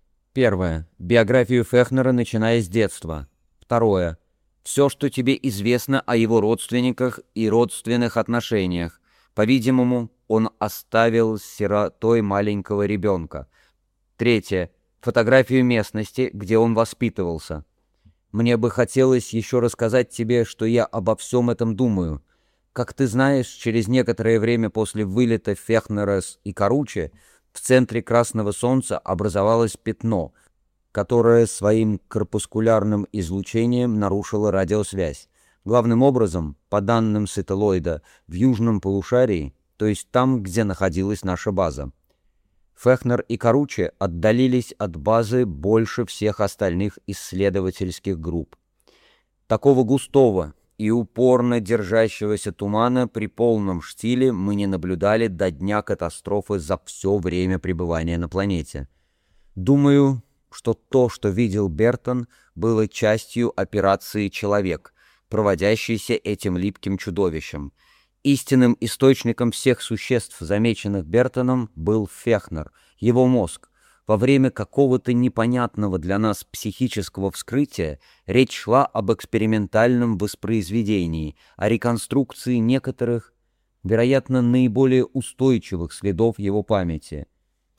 Первое. Биографию Фехнера, начиная с детства. Второе. Все, что тебе известно о его родственниках и родственных отношениях. По-видимому, он оставил сиротой маленького ребенка. Третье. Фотографию местности, где он воспитывался. Мне бы хотелось еще рассказать тебе, что я обо всем этом думаю. Как ты знаешь, через некоторое время после вылета Фехнера и Каруче в центре красного солнца образовалось пятно, которое своим корпускулярным излучением нарушило радиосвязь. Главным образом, по данным сателлоида, в южном полушарии, то есть там, где находилась наша база. Фехнер и Каруче отдалились от базы больше всех остальных исследовательских групп. Такого густого и упорно держащегося тумана при полном штиле мы не наблюдали до дня катастрофы за все время пребывания на планете. Думаю, что то, что видел Бертон, было частью операции «Человек», проводящейся этим липким чудовищем. Истинным источником всех существ, замеченных Бертоном, был Фехнер, его мозг. Во время какого-то непонятного для нас психического вскрытия речь шла об экспериментальном воспроизведении, о реконструкции некоторых, вероятно, наиболее устойчивых следов его памяти.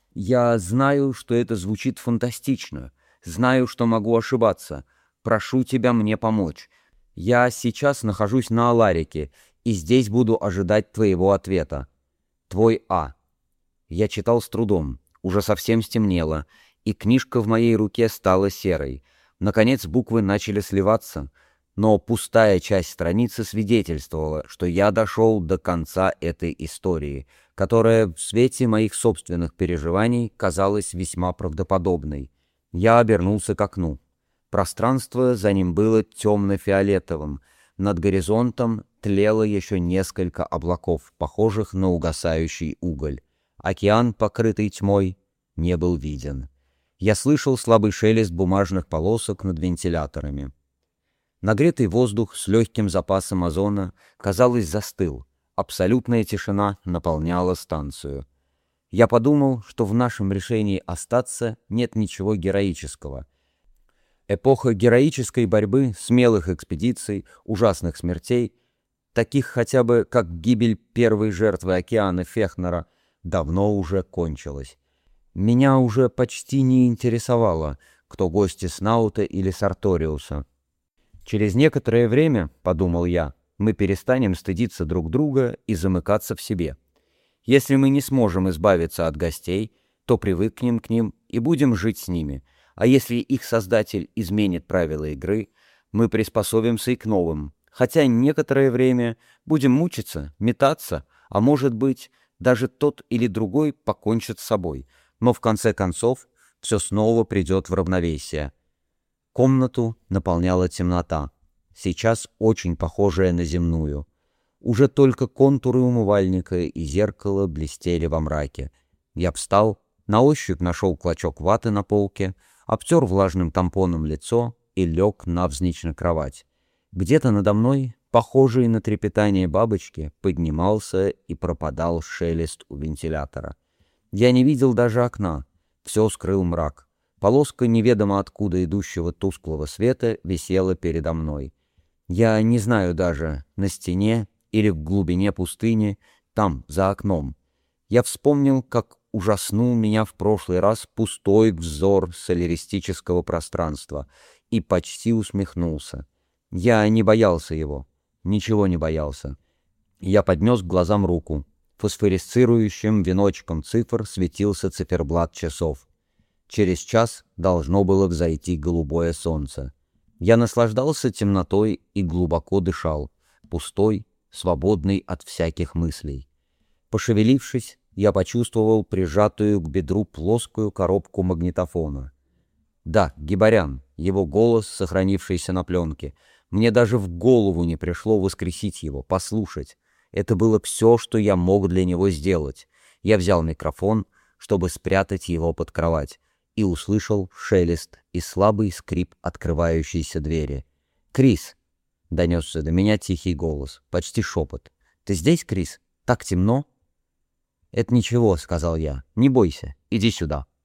Я знаю, что это звучит фантастично, знаю, что могу ошибаться. Прошу тебя мне помочь. Я сейчас нахожусь на Аларике, и здесь буду ожидать твоего ответа. Твой А. Я читал с трудом. Уже совсем стемнело, и книжка в моей руке стала серой. Наконец буквы начали сливаться, но пустая часть страницы свидетельствовала, что я дошел до конца этой истории, которая в свете моих собственных переживаний казалась весьма правдоподобной. Я обернулся к окну. Пространство за ним было темно-фиолетовым. Над горизонтом тлело еще несколько облаков, похожих на угасающий уголь. Океан, покрытый тьмой, не был виден. Я слышал слабый шелест бумажных полосок над вентиляторами. Нагретый воздух с легким запасом озона, казалось, застыл. Абсолютная тишина наполняла станцию. Я подумал, что в нашем решении остаться нет ничего героического. Эпоха героической борьбы, смелых экспедиций, ужасных смертей — таких хотя бы, как гибель первой жертвы океана Фехнера, давно уже кончилась. Меня уже почти не интересовало, кто гости Снаута или Сарториуса. «Через некоторое время, — подумал я, — мы перестанем стыдиться друг друга и замыкаться в себе. Если мы не сможем избавиться от гостей, то привыкнем к ним и будем жить с ними, а если их создатель изменит правила игры, мы приспособимся и к новым, хотя некоторое время будем мучиться, метаться, а может быть, даже тот или другой покончит с собой, но в конце концов все снова придет в равновесие». Комнату наполняла темнота, сейчас очень похожая на земную. Уже только контуры умывальника и зеркала блестели во мраке. Я встал, на ощупь нашел клочок ваты на полке, обтер влажным тампоном лицо и лег навзничь на кровать. Где-то надо мной, похожий на трепетание бабочки, поднимался и пропадал шелест у вентилятора. Я не видел даже окна, все скрыл мрак. Полоска неведомо откуда идущего тусклого света висела передо мной. Я не знаю даже, на стене или в глубине пустыни, там, за окном. Я вспомнил, как ужаснул меня в прошлый раз пустой взор соляристического пространства и почти усмехнулся. Я не боялся его, ничего не боялся. Я поднес к глазам руку. Фосфорисцирующим веночком цифр светился циферблат часов. Через час должно было взойти голубое солнце. Я наслаждался темнотой и глубоко дышал, пустой, свободный от всяких мыслей. Пошевелившись, я почувствовал прижатую к бедру плоскую коробку магнитофона. Да, Гибарян, его голос, сохранившийся на пленке. Мне даже в голову не пришло воскресить его, послушать. Это было все, что я мог для него сделать. Я взял микрофон, чтобы спрятать его под кровать, и услышал шелест и слабый скрип открывающейся двери. «Крис!» — донесся до меня тихий голос, почти шепот. «Ты здесь, Крис? Так темно?» «Это ничего», — сказал я. «Не бойся, иди сюда».